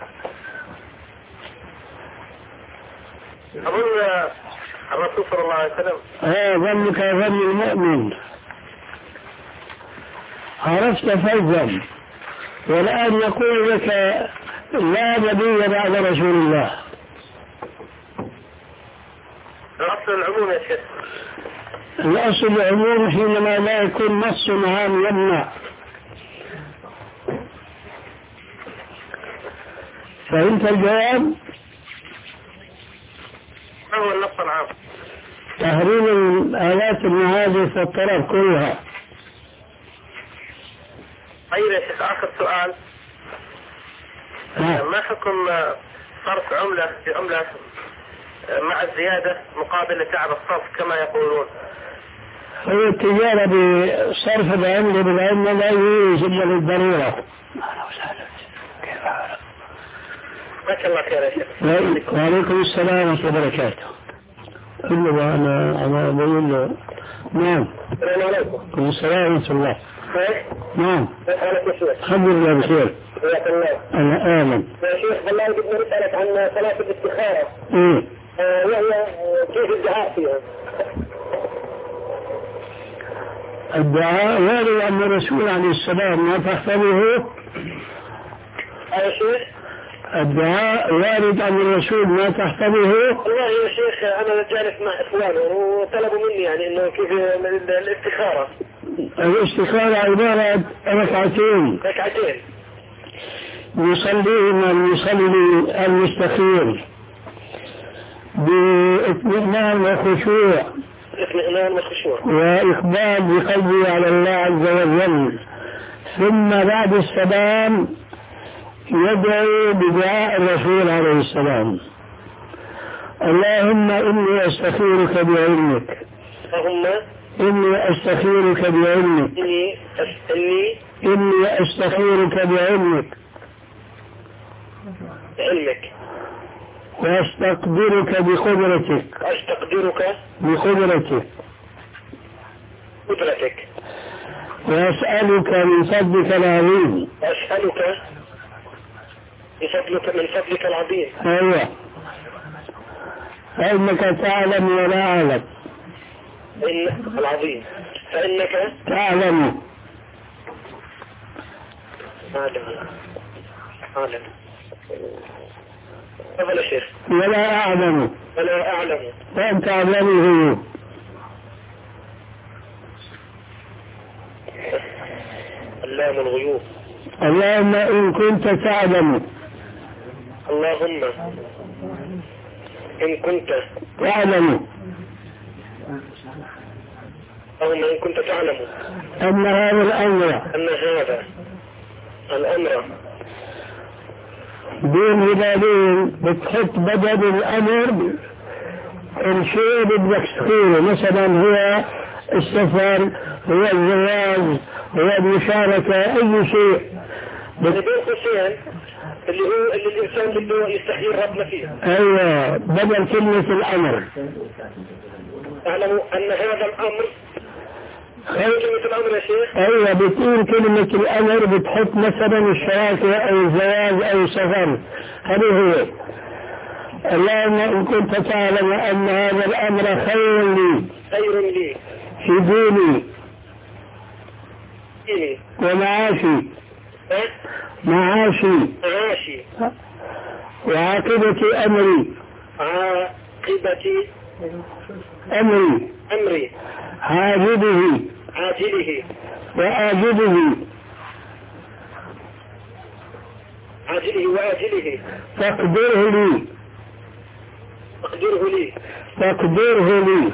أظن الرسول صلى الله عليه وسلم. ها ظنك ظن المؤمن. عرفت فوزا، والآن يقول لك لا نبي بعد رسول الله. الأصل العموم يا شيخ. الأصل العموم حينما لا يكون نص عام يمنع. فهمت الجواب؟ ما هو النص العام؟ تحريم الآلات المعازف والطرب كلها. طيب يا شيخ آخر سؤال. ها. ما حكم صرف عملة بعملة مع الزيادة مقابل تعب الصرف كما يقولون؟ هو التجارة بصرف العملة بالعملة لا يجوز إلا للضرورة. ما شاء الله خير يا شيخ. وعليكم السلام ورحمة الله وبركاته. إلا أنا أنا بقول له نعم. السلام عليكم. وعليكم السلام ورحمة الله. نعم. الحمد لله بخير. أنا آمن. يا شيخ والله بدنا نسألك عن صلاة الاستخارة. إيه. آه وهي كيف الدعاء فيها؟ الدعاء وارد أن الرسول عليه السلام ما تحفظه. يا شيخ. الدعاء وارد أن الرسول ما تحفظه. والله يا شيخ أنا جالس مع إخواني وطلبوا مني يعني إنه كيف الاستخارة. الاستخارة عبارة ركعتين ركعتين يصليهما المصلي المستخير باطمئنان وخشوع اطمئنان وخشوع وإقبال بقلبه على الله عز وجل، ثم بعد السلام يدعو بدعاء الرسول عليه السلام: اللهم إني أستخيرك بعلمك، اللهم إني أستخيرك بعلمك، إني إني إني أستخيرك بعلمك بعلمك وأستقدرك بقدرتك أستقدرك بقدرتك قدرتك وأسألك من فضلك العظيم أسألك بفضلك من فضلك العظيم. أيوة، فإنك تعلم ولا أعلم. إن العظيم فإنك تعلم أعلم أعلم تفضل يا شيخ. ولا أعلم ولا أعلم وأنت أعلمه. علام الغيوب. اللهم إن كنت تعلم اللهم إن كنت تعلم اللهم إن كنت تعلم أن هذا الأمر أن هذا الأمر بين هلالين بتحط بدل الأمر الشيء بدك تقوله، مثلا هو السفر، هو الزواج، هو المشاركة، أي شيء بين قوسين اللي هو اللي الإنسان بده يستخير ربنا فيه. أيوة، بدل كلمة الأمر. اعلموا أن هذا الأمر كلمة الأمر يا شيخ. أيوة، بتقول كلمة الأمر بتحط مثلا الشراكة أو الزواج أو السفر، هذا هو. اللهم إن كنت تعلم أن هذا الأمر خير لي خير لي في ديني ديني ومعاشي ها؟ معاشي معاشي وعاقبة أمري عاقبة أمري أمري عاجله عاجله وآجله عاجله وآجله فاقدره لي اقدره لي فاقدره لي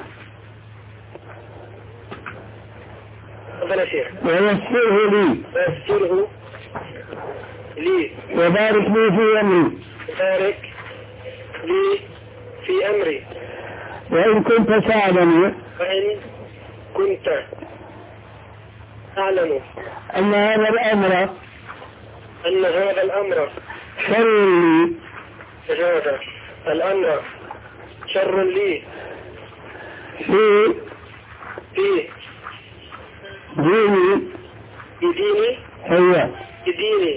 تفضل يا شيخ. ويسره لي ويسره لي وبارك لي في أمري بارك لي في أمري. وإن كنت تعلم فإن كنت تعلم أن هذا الأمر أن هذا الأمر شر لي هذا الأمر شر لي في في ديني في ديني هو في ديني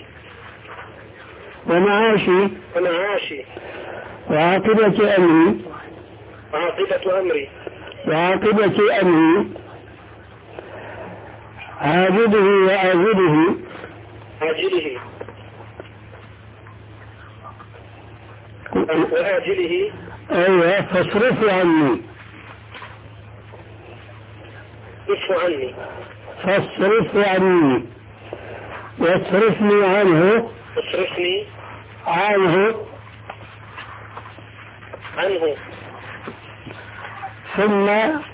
ومعاشي ومعاشي وعاقبة أمري وعاقبة أمري وعاقبة أمري عاجله وآجله عاجله وآجله. أيوة، فاصرفه عني اصرف عني فاصرفه عني واصرفني عنه اصرفني عنه عنه ثم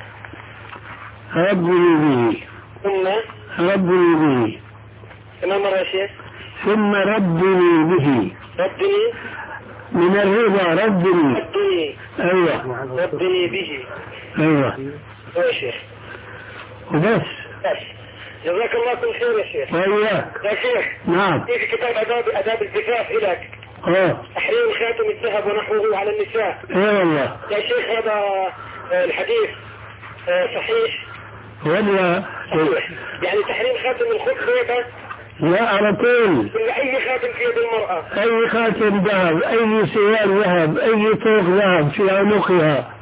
ربني به ثم ربني به كما مرة يا شيخ. ثم ربني به ربني من الرضا ربني. ربني أيوة ربني به. أيوة يا شيخ وبس. بس جزاك الله كل خير يا شيخ. وإياك. يا شيخ نعم. في كتاب آداب آداب الزفاف إلك اه تحريم خاتم الذهب ونحوه على النساء. ايه والله يا شيخ هذا آه، الحديث آه، صحيح ولا صحيح. يعني تحريم خاتم الخف هذا لا على طول. ولا أي خاتم في يد المرأة. اي خاتم ذهب، اي سوار ذهب، اي طوق ذهب في عنقها،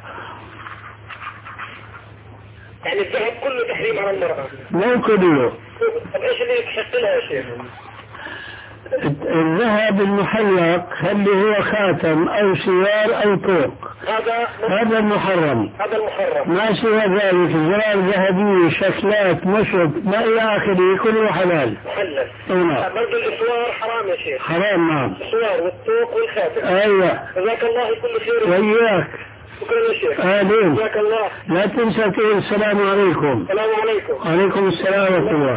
يعني الذهب كله تحريم على المرأة. مو كله. طب ايش اللي يستحق لها يا شيخ؟ الذهب المحلق اللي هو خاتم أو سوار أو طوق هذا هذا المحرم. هذا المحرم. ما سوى ذلك زرار ذهبية شكلات مشط ما إلى آخره كله حلال. محلل. نعم. برضه الإسوار حرام يا شيخ. حرام. نعم. الإسوار والطوق والخاتم. أيوة. جزاك الله كل خير. وإياك. شكرا يا شيخ. آمين. جزاك الله. لا تنسى تقول السلام عليكم. السلام عليكم. وعليكم السلام ورحمة الله.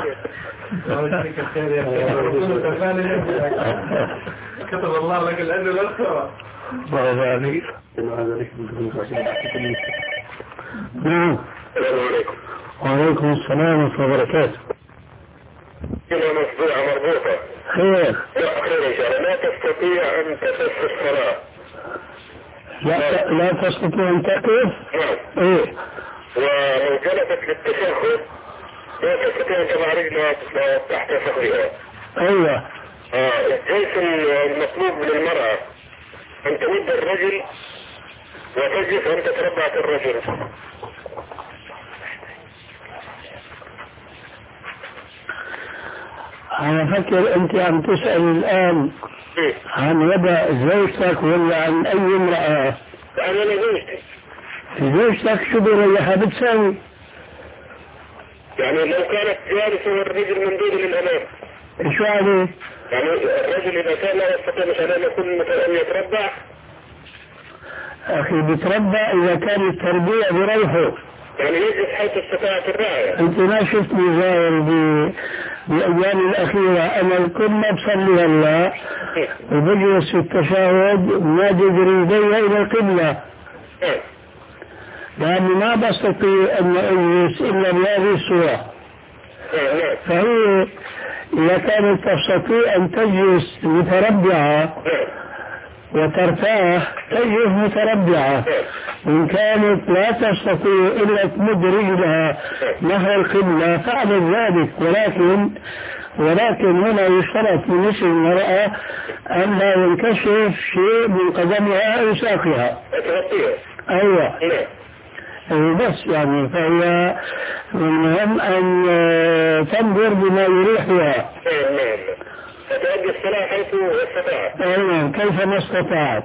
كتب الله لك الأجر والثواب. نعم. السلام عليكم. وعليكم السلام ورحمة الله وبركاته. كلمة مصبوعة مربوطة. خير. لا خير إن شاء الله. لا تستطيع أن تقف في الصلاة. لا لا تستطيع أن تقف؟ نعم. إيه. ولو جلست للتشهد لا تستطيع أن تضع رجلها تحت فخذها. أيوة. الجلس المطلوب من المرأة أن تمد الرجل وتجلس أن تتربع الرجل. أنا فكر أنت عم تسأل الآن عن وضع زوجتك ولا عن أي امرأة؟ أنا زوجتي. زوجتك شو بريحها بتساوي؟ يعني لو كانت جالسة والرجل ممدود للأمام. شو عليه؟ يعني الرجل إذا كان لا يستطيع مثلا أن يكون مثلا أن يتربع. أخي بتربع إذا كان التربيع بريحه. يعني يجلس حيث استطاعت الرعاية. أنت ما شفتني زاير بالأيام الأخيرة أنا الكل ما بصلي هلا وبجلس في التشهد ونادي برجلي إلى القبلة. لأني ما بستطيع أن أجلس إلا بهذه الصورة. فهي إذا كانت تستطيع أن تجلس متربعة وترتاح تجلس متربعة. إن كانت لا تستطيع إلا تمد رجلها نحو القبلة فعل ذلك. ولكن ولكن هنا يشترط من نسل المرأة أن لا ينكشف شيء من قدمها أو ساقها. أيوة. بس يعني فهي المهم أن تنظر بما يريحها. فتؤدي الصلاة حيث استطاعت. أيوة كيف ما استطاعت.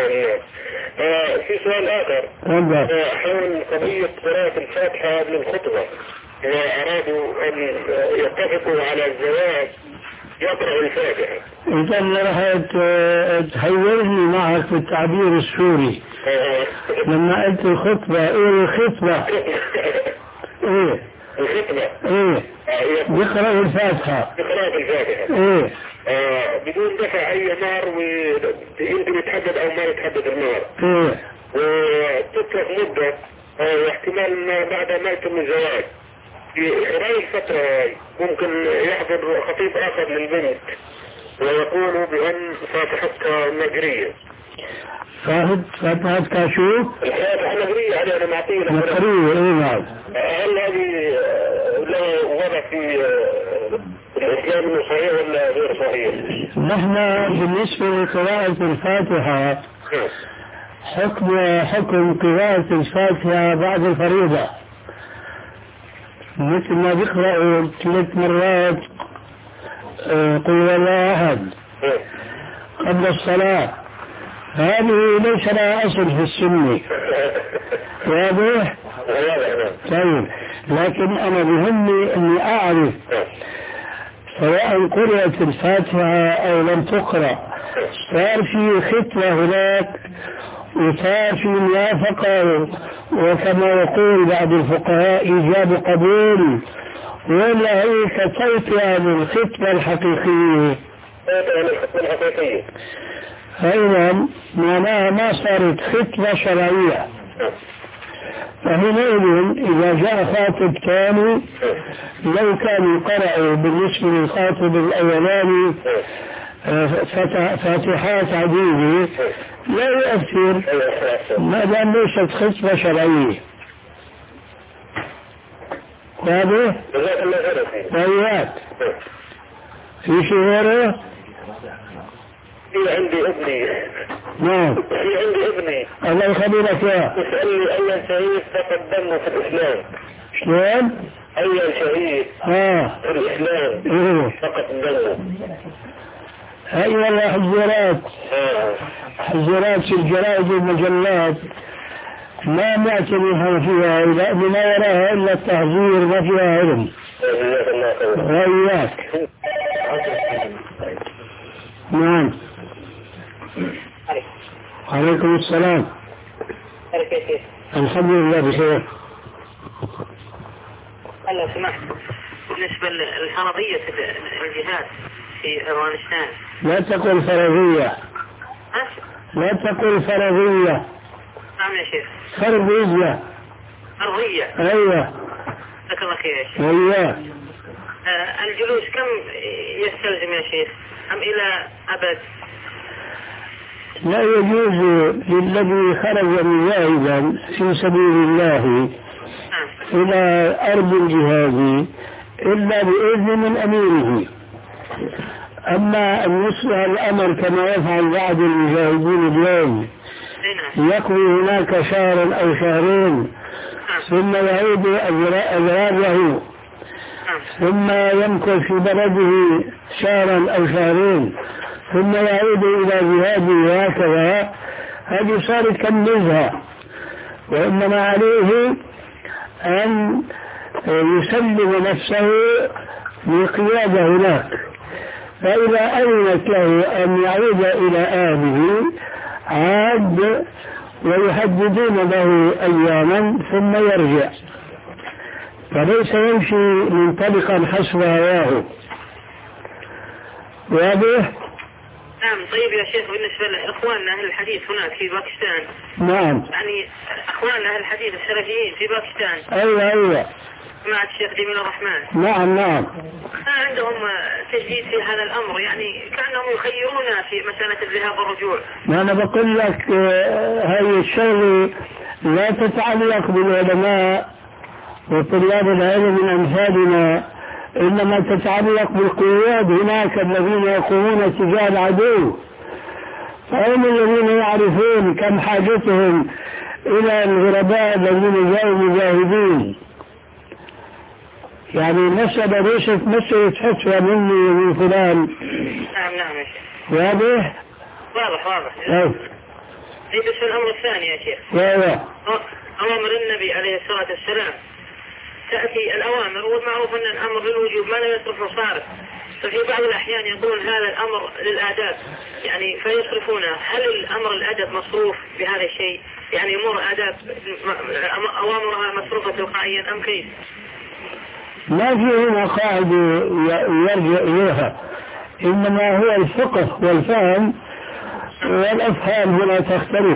في سؤال آخر حول قضية قراءة الفاتحة للخطبة. إذا أرادوا أن يتفقوا على الزواج يقرأ الفاتحة. إذا راح تحيرني معك في التعبير السوري. لما قلت الخطبة إيه الخطبة؟ إيه الخطبة. إيه يقرأ الفاتحة. يقرأ الفاتحة. إيه آه بدون دفع أي نار ويمكن يتحدد أو ما يتحدد النار. إيه وتترك مدة واحتمال بعد ما يتم الزواج في خلال الفترة ممكن يحضر خطيب آخر للبنت ويقول بأن فاتحتها مجرية. فاتحة كاشوف؟ الفاتحة مجرية هذه أنا معطيه مجرية. إيه نعم. هل هذه له وضع في الإسلام إنه صحيح ولا غير صحيح؟ نحن بالنسبة لقراءة الفاتحة حكم حكم قراءة الفاتحة بعد الفريضة مثل ما بيقرأوا ثلاث مرات قل الله أحد قبل الصلاة. هذه ليس لها أصل في السنة. واضح؟ طيب لكن أنا بهمني أني أعرف سواء قرأت الفاتحة أو لم تقرأ صار في خطوة هناك وصار في موافقة وكما يقول بعض الفقهاء إيجاب قبول ولا هي كتوتها للخطوة الحقيقية. أيضا معناها ما صارت خطوة شرعية. فحينئذ إذا جاء خاطب ثاني لو كانوا قرأوا بالنسبة للخاطب الأولاني فاتحات عديدة لا يؤثر ما دام ليست خطبة شرعية. واضح؟ طيب في شيء غيره؟ في عندي ابني. نعم. في عندي ابني. الله يخليك يا. يسألني أي شهيد فقد دمه في الإسلام. شلون؟ أي شهيد آه. في الإسلام إيه. فقد دمه. أيوة الحجرات حجرات في الجرائد والمجلات ما نعتنيها فيها لأن ما وراها إلا التحذير ما فيها علم. وإياك. نعم. عليكم السلام. الحمد لله بخير. لو سمحت بالنسبة للفرضية الجهاد في أفغانستان. لا تقل فرضية. لا تقل فرضية. نعم يا شيخ. فرضية. فرضية. أيوة. جزاك الله خير يا شيخ. أيوة. آه الجلوس كم يستلزم يا شيخ؟ أم إلى أبد؟ لا يجوز للذي خرج مجاهدا في سبيل الله إلى أرض الجهاد إلا بإذن من أميره. أما أن يصبح الأمر كما يفعل بعض المجاهدين اليوم يقضي هناك شهرا أو شهرين ثم يعود أجرابه ثم يمكث في بلده شهرا أو شهرين ثم يعود إلى جهاده وهكذا، هذه صارت كالنزهة. وإنما عليه أن يسلم نفسه للقيادة هناك، فإذا أذنت له أن يعود إلى أهله عاد ويحددون له أياما ثم يرجع، فليس يمشي منطلقا حسب هواه. واضح؟ نعم. طيب يا شيخ بالنسبة لإخواننا أهل الحديث هناك في باكستان. نعم. يعني إخواننا أهل الحديث السلفيين في باكستان. أيوة أيوة. مع الشيخ جميل الرحمن. نعم نعم. ما عندهم تجديد في هذا الأمر، يعني كأنهم يخيرون في مسألة الذهاب والرجوع. ما أنا بقول لك هذه الشغلة لا تتعلق بالعلماء وطلاب العلم من أمثالنا، إنما تتعلق بالقياد هناك الذين يقومون تجاه العدو، فهم الذين يعرفون كم حاجتهم إلى الغرباء الذين جاءوا مجاهدين. يعني المسألة ليست مسألة فتوى مني ومن فلان. نعم نعم يا شيخ. واضح؟ واضح واضح. أيوه. بس الأمر الثاني يا شيخ. ايوه. أوامر النبي عليه الصلاة والسلام تأتي الأوامر، والمعروف أن الأمر للوجوب ما لا يصرف صارف، ففي بعض الأحيان يقول هذا الأمر للآداب يعني فيصرفونه. هل الأمر الأدب مصروف بهذا الشيء؟ يعني أمور آداب أوامرها مصروفة تلقائيا أم كيف؟ ما في هنا قاعدة يرجع إليها، إنما هو الفقه والفهم والأفهام هنا تختلف.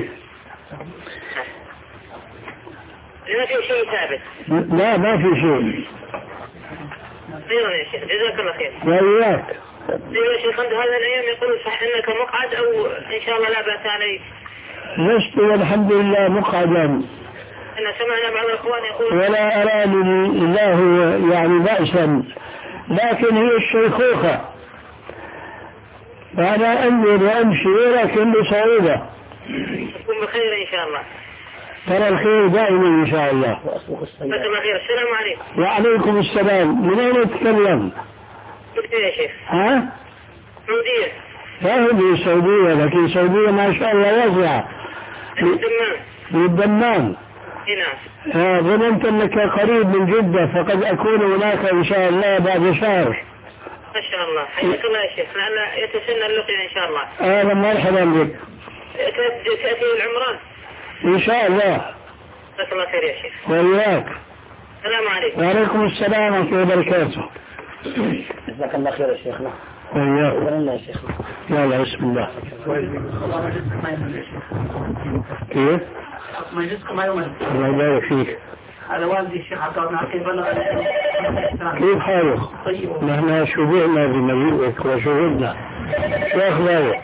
لا في شيء ثابت. لا ما في شيء. ايوه يا شيخ جزاك الله خير. وإياك. ايوه يا شيخ، عند هذا الايام يقول صح انك مقعد او ان شاء الله لا بأس عليك. لست والحمد لله مقعدا. انا سمعنا بعض الاخوان يقول ولا اراني الله يعني بأسا، لكن هي الشيخوخة، فأنا أنزل وأمشي لكن بصعوبة. تكون بخير إن شاء الله. ترى الخير دائما إن شاء الله. جزاك الله خير. السلام عليكم. وعليكم السلام. من أين تتكلم؟ سعودية يا شيخ. ها؟ سعودية. فاهم السعودية، لكن السعودية ما شاء الله واسعة. من الدمام. من الدمام. نعم. ظننت أنك قريب من جدة، فقد أكون هناك إن شاء الله بعد شهر. ما شاء الله. حياك الله يا شيخ. لعل يتسنى اللقيا إن شاء الله. أهلا مرحبا بك. تأتي العمران إن شاء الله. جزاك الله خير يا شيخ. وإياك. السلام عليكم. وعليكم السلام ورحمة الله وبركاته. جزاك الله خير يا شيخنا. وإياك. الله يا شيخنا. يلا بسم الله. كيف؟ مجلسكم أيضا. الله يبارك فيك. هذا والدي الشيخ عبد الله عقيل بلغ. كيف حالك؟ طيب. نحن شبعنا بمجيئك وشغلنا. شو أخبارك؟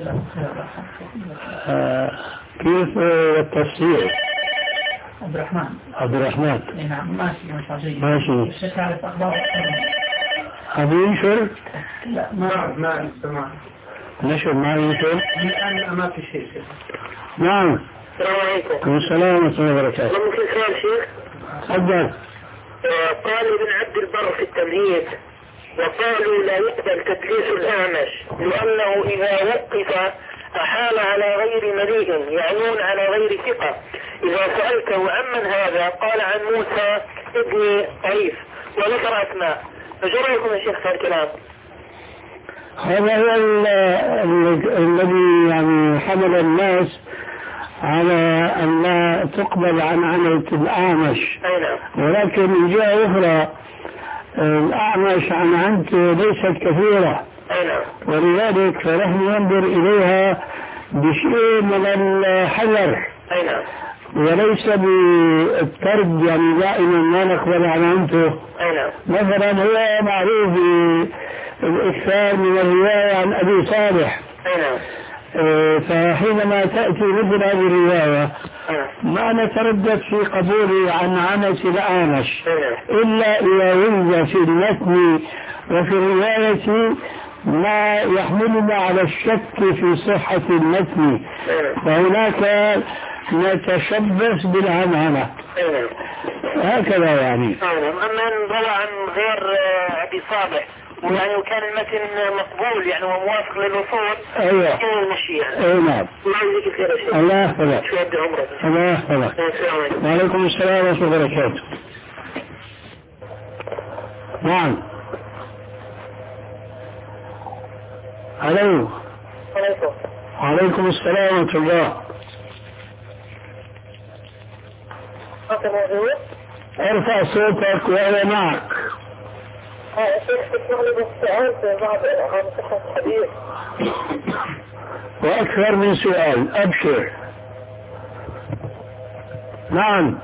آه كيف التصوير؟ عبد الرحمن. عبد الرحمن. نعم ماشي ما شاء الله. ماشي. الشيخ عارف أخبار. أبي ينشر؟ لا ما ما استمع. نشر ما ينشر؟ الآن ما في شيء. نعم. السلام عليكم. السلام ورحمة الله وبركاته. اللهم في خير شيخ. تفضل. قال ابن عبد البر في التمهيد وقالوا لا يقبل تدليس الأعمش لأنه إذا وقف أحال على غير مليء يعنون على غير ثقة. إذا سألته عمن هذا قال عن موسى ابن طريف وذكر أسماء. فجرأيكم يا شيخ في الكلام؟ هذا هو الذي يعني حمل الناس على أن لا تقبل عن عنة الأعمش، ولكن من جهة أخرى الأعمش عن عنته ليست كثيرة، ولذلك فنحن ننظر إليها بشيء من الحذر وليس بالترد، يعني دائما ما نقبل عن عنته. مثلا هو معروف بالإكثار من الرواية عن أبي صالح، فحينما تأتي مثل هذه الرواية ما نتردد في قبوله عن عنس الأعمش إلا إذا وجد في المتن وفي الرواية ما يحملنا على الشك في صحة المتن، فهناك نتشبث بالعنعنة هكذا يعني. أما روى عن غير أبي صالح يعني وكان المتن مقبول يعني وموافق للوصول. ايوه اي نعم. الله يحفظك. الله يحفظك. وعليكم السلام ورحمة الله وبركاته. نعم. الو. وعليكم السلام ورحمة الله. ارفع صوتك وانا معك. وأكثر من سؤال، أبشر. نعم.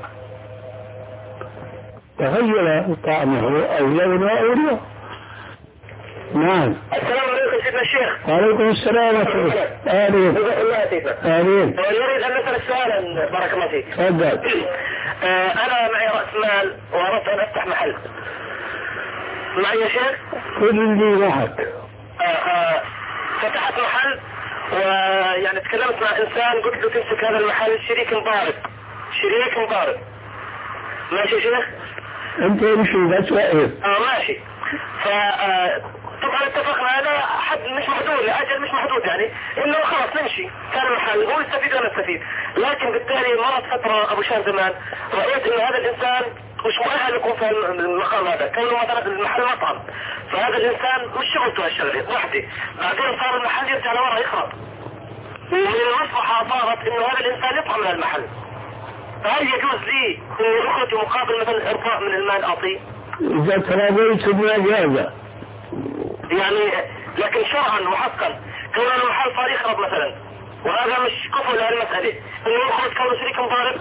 تغير طعمه أو لونه أو ريحه. نعم. السلام عليكم سيدنا الشيخ. وعليكم السلام ورحمة الله. آمين. جزاك الله سيدنا. آمين. نريد أن نسأل سؤالا بارك الله فيك. تفضل. أنا معي رأس مال وأردت أن أفتح محل. معي يا شيخ؟ كل اللي معك. آه آه فتحت محل ويعني تكلمت مع إنسان قلت له تمسك هذا المحل شريك مضارب شريك مضارب. ماشي يا شيخ؟ أنت امشي بس وقف. آه ماشي. فطبعا اتفقنا هذا حد مش محدود لأجل مش محدود يعني إنه خلاص نمشي كان المحل هو يستفيد وأنا استفيد، لكن بالتالي مرت فترة أبو شان زمان رأيت إن هذا الإنسان مش مؤهل يكون في المقام هذا، كونه مثلا المحل مطعم، فهذا الإنسان مش شغلته هالشغلة وحدي، بعدين صار المحل يرجع لورا يخرب، ومن المصلحة صارت إنه هذا الإنسان يطعم من المحل. فهل يجوز لي إني أخرج مقابل مثلا إرضاء من المال أعطيه؟ إذا تراضيت بهذا يعني لكن شرعا وحقا كون المحل صار يخرب مثلا وهذا مش كفر لهالمسألة إنه يخرج كونه شريك مضارب؟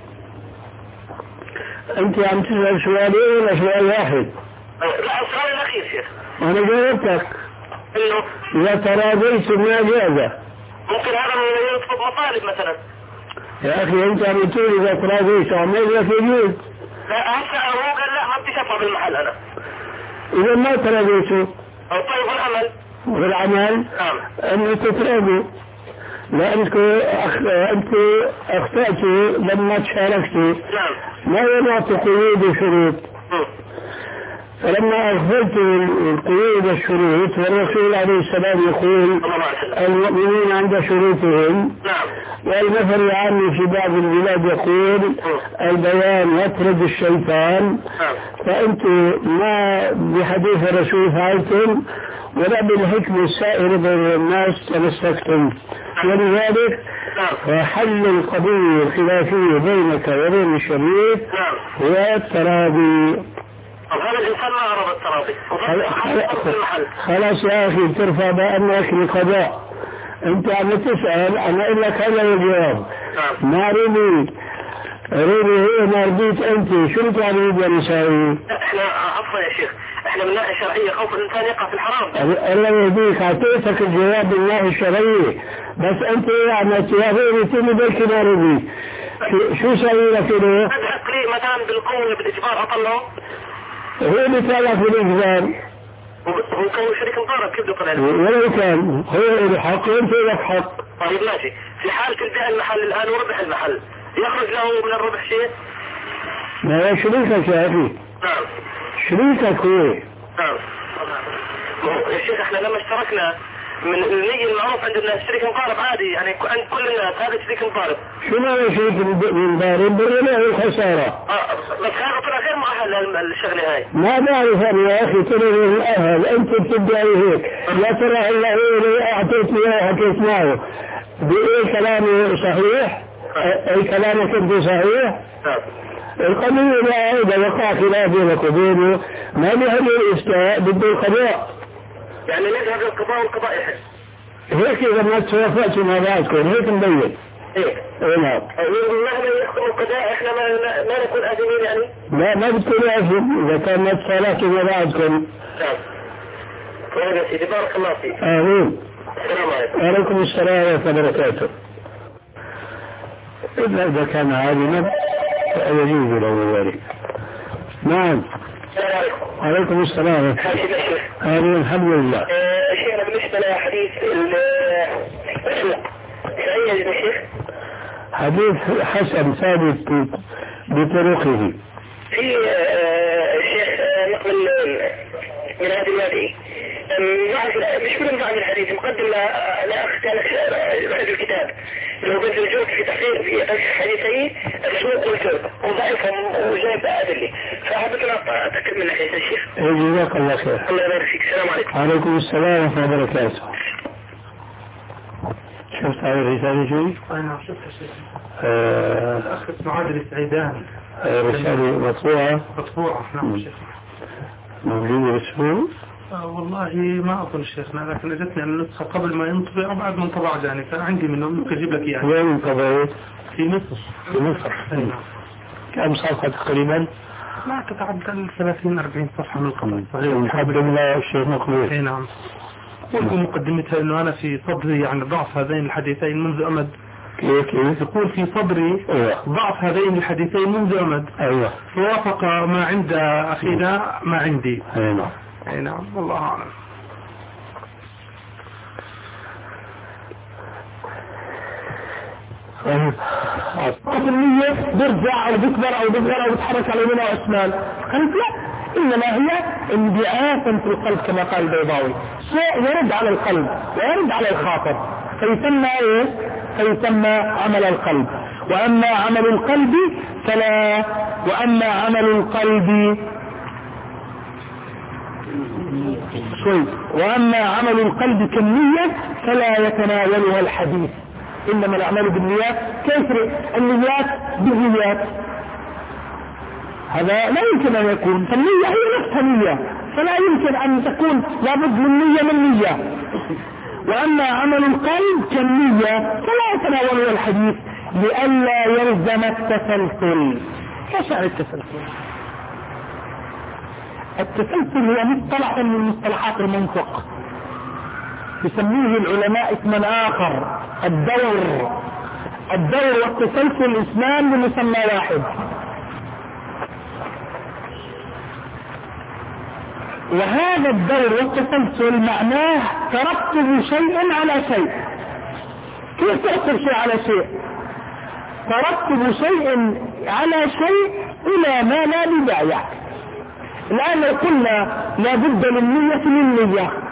أنت عم تسأل سؤالين ولا سؤال واحد؟ لا السؤال الأخير شيخ. أنا جاوبتك. إنه إذا تراضيت بهذا ممكن هذا من يطلب مطالب مثلا. يا أخي أنت عم تقول إذا تراضيت عمل لك يجوز. لا هسه هو قال لا ما بديش أطلع بالمحل أنا. إذا ما تراضيته. طيب والعمل؟ والعمل؟ نعم. أنه تتراضوا. لأنك أخ... أنت أخطأت لما تشاركتوا. نعم. ما ينعطي قيود وشروط. فلما أغفلت القيود والشروط والرسول عليه السلام يقول المؤمنين عند شروطهم. نعم. والمثل العام في بعض البلاد يقول البيان يطرد الشيطان. فأنت ما بحديث الرسول فعلتم ولا بالحكم السائر بين الناس تمسكتم، ولذلك فحل القضية الخلافية بينك وبين الشريك هو التراضي. هذا الإنسان ما أراد التراضي. خلاص يا أخي ترفع بأنك لقضاء. أنت عم تسأل أنا أقول لك هذا الجواب. ما رضيت رضي هي ما رضيت أنت شو تعريض يا نسائي؟ إحنا عفوا يا شيخ إحنا من ناحية شرعية خوف الإنسان يقع في الحرام. الله يهديك أعطيتك الجواب من الناحية الشرعية بس أنت يعني تيابيني تاني بلكي ما رضيت شو سوي لك إليه؟ أدعك لي مثلا بالقوة بالإجبار أطلعه؟ هو اللي طلع في الإجبار هو كان شريك مضارب كيف يطلع؟ ولو كان هو له حق وانت لك حق. طيب ماشي. في حالة البيع المحل الآن وربح المحل يخرج له من الربح شيء؟ ما هو شريكك يا أخي. نعم. شريكك هو. نعم. يا شيخ احنا لما اشتركنا من النية المعروف عند الناس شريك مضارب عادي يعني عند كل الناس هذا شريك مضارب. شنو شريك مضارب؟ بالربح والخسارة. اه بس هذا طلع غير مؤهل الشغلة هاي. ما بعرف انا يا اخي طلع مؤهل، انت بتدعي هيك، يا ترى الله اللي اعطيتني اياه حكيت معه بايه كلامه صحيح؟ اي كلامك انت صحيح؟ القضية لا اذا وقع خلاف بينك وبينه ما بيهم الافتاء بده القضاء. يعني نذهب للقضاء والقضاء يحل. هيك اذا ما توافقتوا مع بعضكم هيك نبين. ايه اي نعم. مهما يحكم القضاء احنا ما ما نكون اثمين يعني؟ لا ما بتكون اثم اذا كان ما تصالحتوا مع بعضكم. نعم. طيب يا سيدي بارك الله فيك. امين. السلام عليكم. وعليكم السلام ورحمة الله وبركاته. إذا كان عالما فيجوز له ذلك. نعم. السلام عليكم. وعليكم السلام. حاشي الشيخ. آمين الحمد لله. شيخنا بالنسبة لحديث السوق صحيح يا شيخ؟ حديث حسن ثابت بطرقه. في الشيخ نقل من هذه الوادي مش كل بعض الحديث مقدم لأخ كان صاحب الكتاب لو بنت الجوك في تحقيق في حديثي السوق والجوك وضعفهم وجايب أدلة فحبيت أتأكد من حديث الشيخ. جزاك الله خير. الله يبارك فيك. السلام عليكم. وعليكم السلام ورحمة الله وبركاته. شفت هذه الرسالة شوي؟ أنا شفتها شيخ. آه الأخ اسمه عادل السعيدان. رسالة مطبوعة. مطبوعة نعم شيخ. موجودة بالسوق؟ آه والله ما أظن شيخنا لكن جتني النسخة قبل ما ينطبع وبعد ما انطبع يعني كان عندي منه ممكن أجيب لك يعني. وين انطبعت؟ في مصر. في مصر. نعم. كم صفحة تقريبا؟ ما تتعدى ثلاثين أربعين صفحة من القبل. مقدم له الشيخ مقبول. اي نعم. ويقول مقدمتها انه انا في صدري يعني ضعف هذين الحديثين منذ امد. كيف كيف؟ يقول في صدري ايوه ضعف هذين الحديثين منذ امد. ايوه فوافق ما عند اخينا ما عندي. اي نعم. اي نعم والله اعلم. النية بيرجع او بيكبر او بيصغر او بيتحرك على يمين او شمال. قلت لا انما هي انبعاث في القلب كما قال البيضاوي، شيء يرد على القلب ويرد على الخاطر فيسمى ايه؟ فيسمى عمل القلب. واما عمل القلب فلا واما عمل القلب شوي واما عمل القلب كالنية فلا يتناولها الحديث. انما الاعمال بالنيات. كيف النيات بالنيات؟ هذا لا يمكن ان يكون، فالنية هي نفسها نية فلا يمكن ان تكون لابد من نية من نية. واما عمل القلب كالنية فلا يتناولها الحديث لئلا يلزم التسلسل. ايش يعني التسلسل؟ التسلسل هو مصطلح من مصطلحات المنطق يسميه العلماء اسما اخر، الدور. الدور والتسلسل اسمان بمسمى واحد. وهذا الدور والتسلسل معناه ترتب شيء على شيء. كيف ترتب شيء على شيء؟ ترتب شيء على شيء الى ما لا بداية. الان لو قلنا لا بد للنية من نية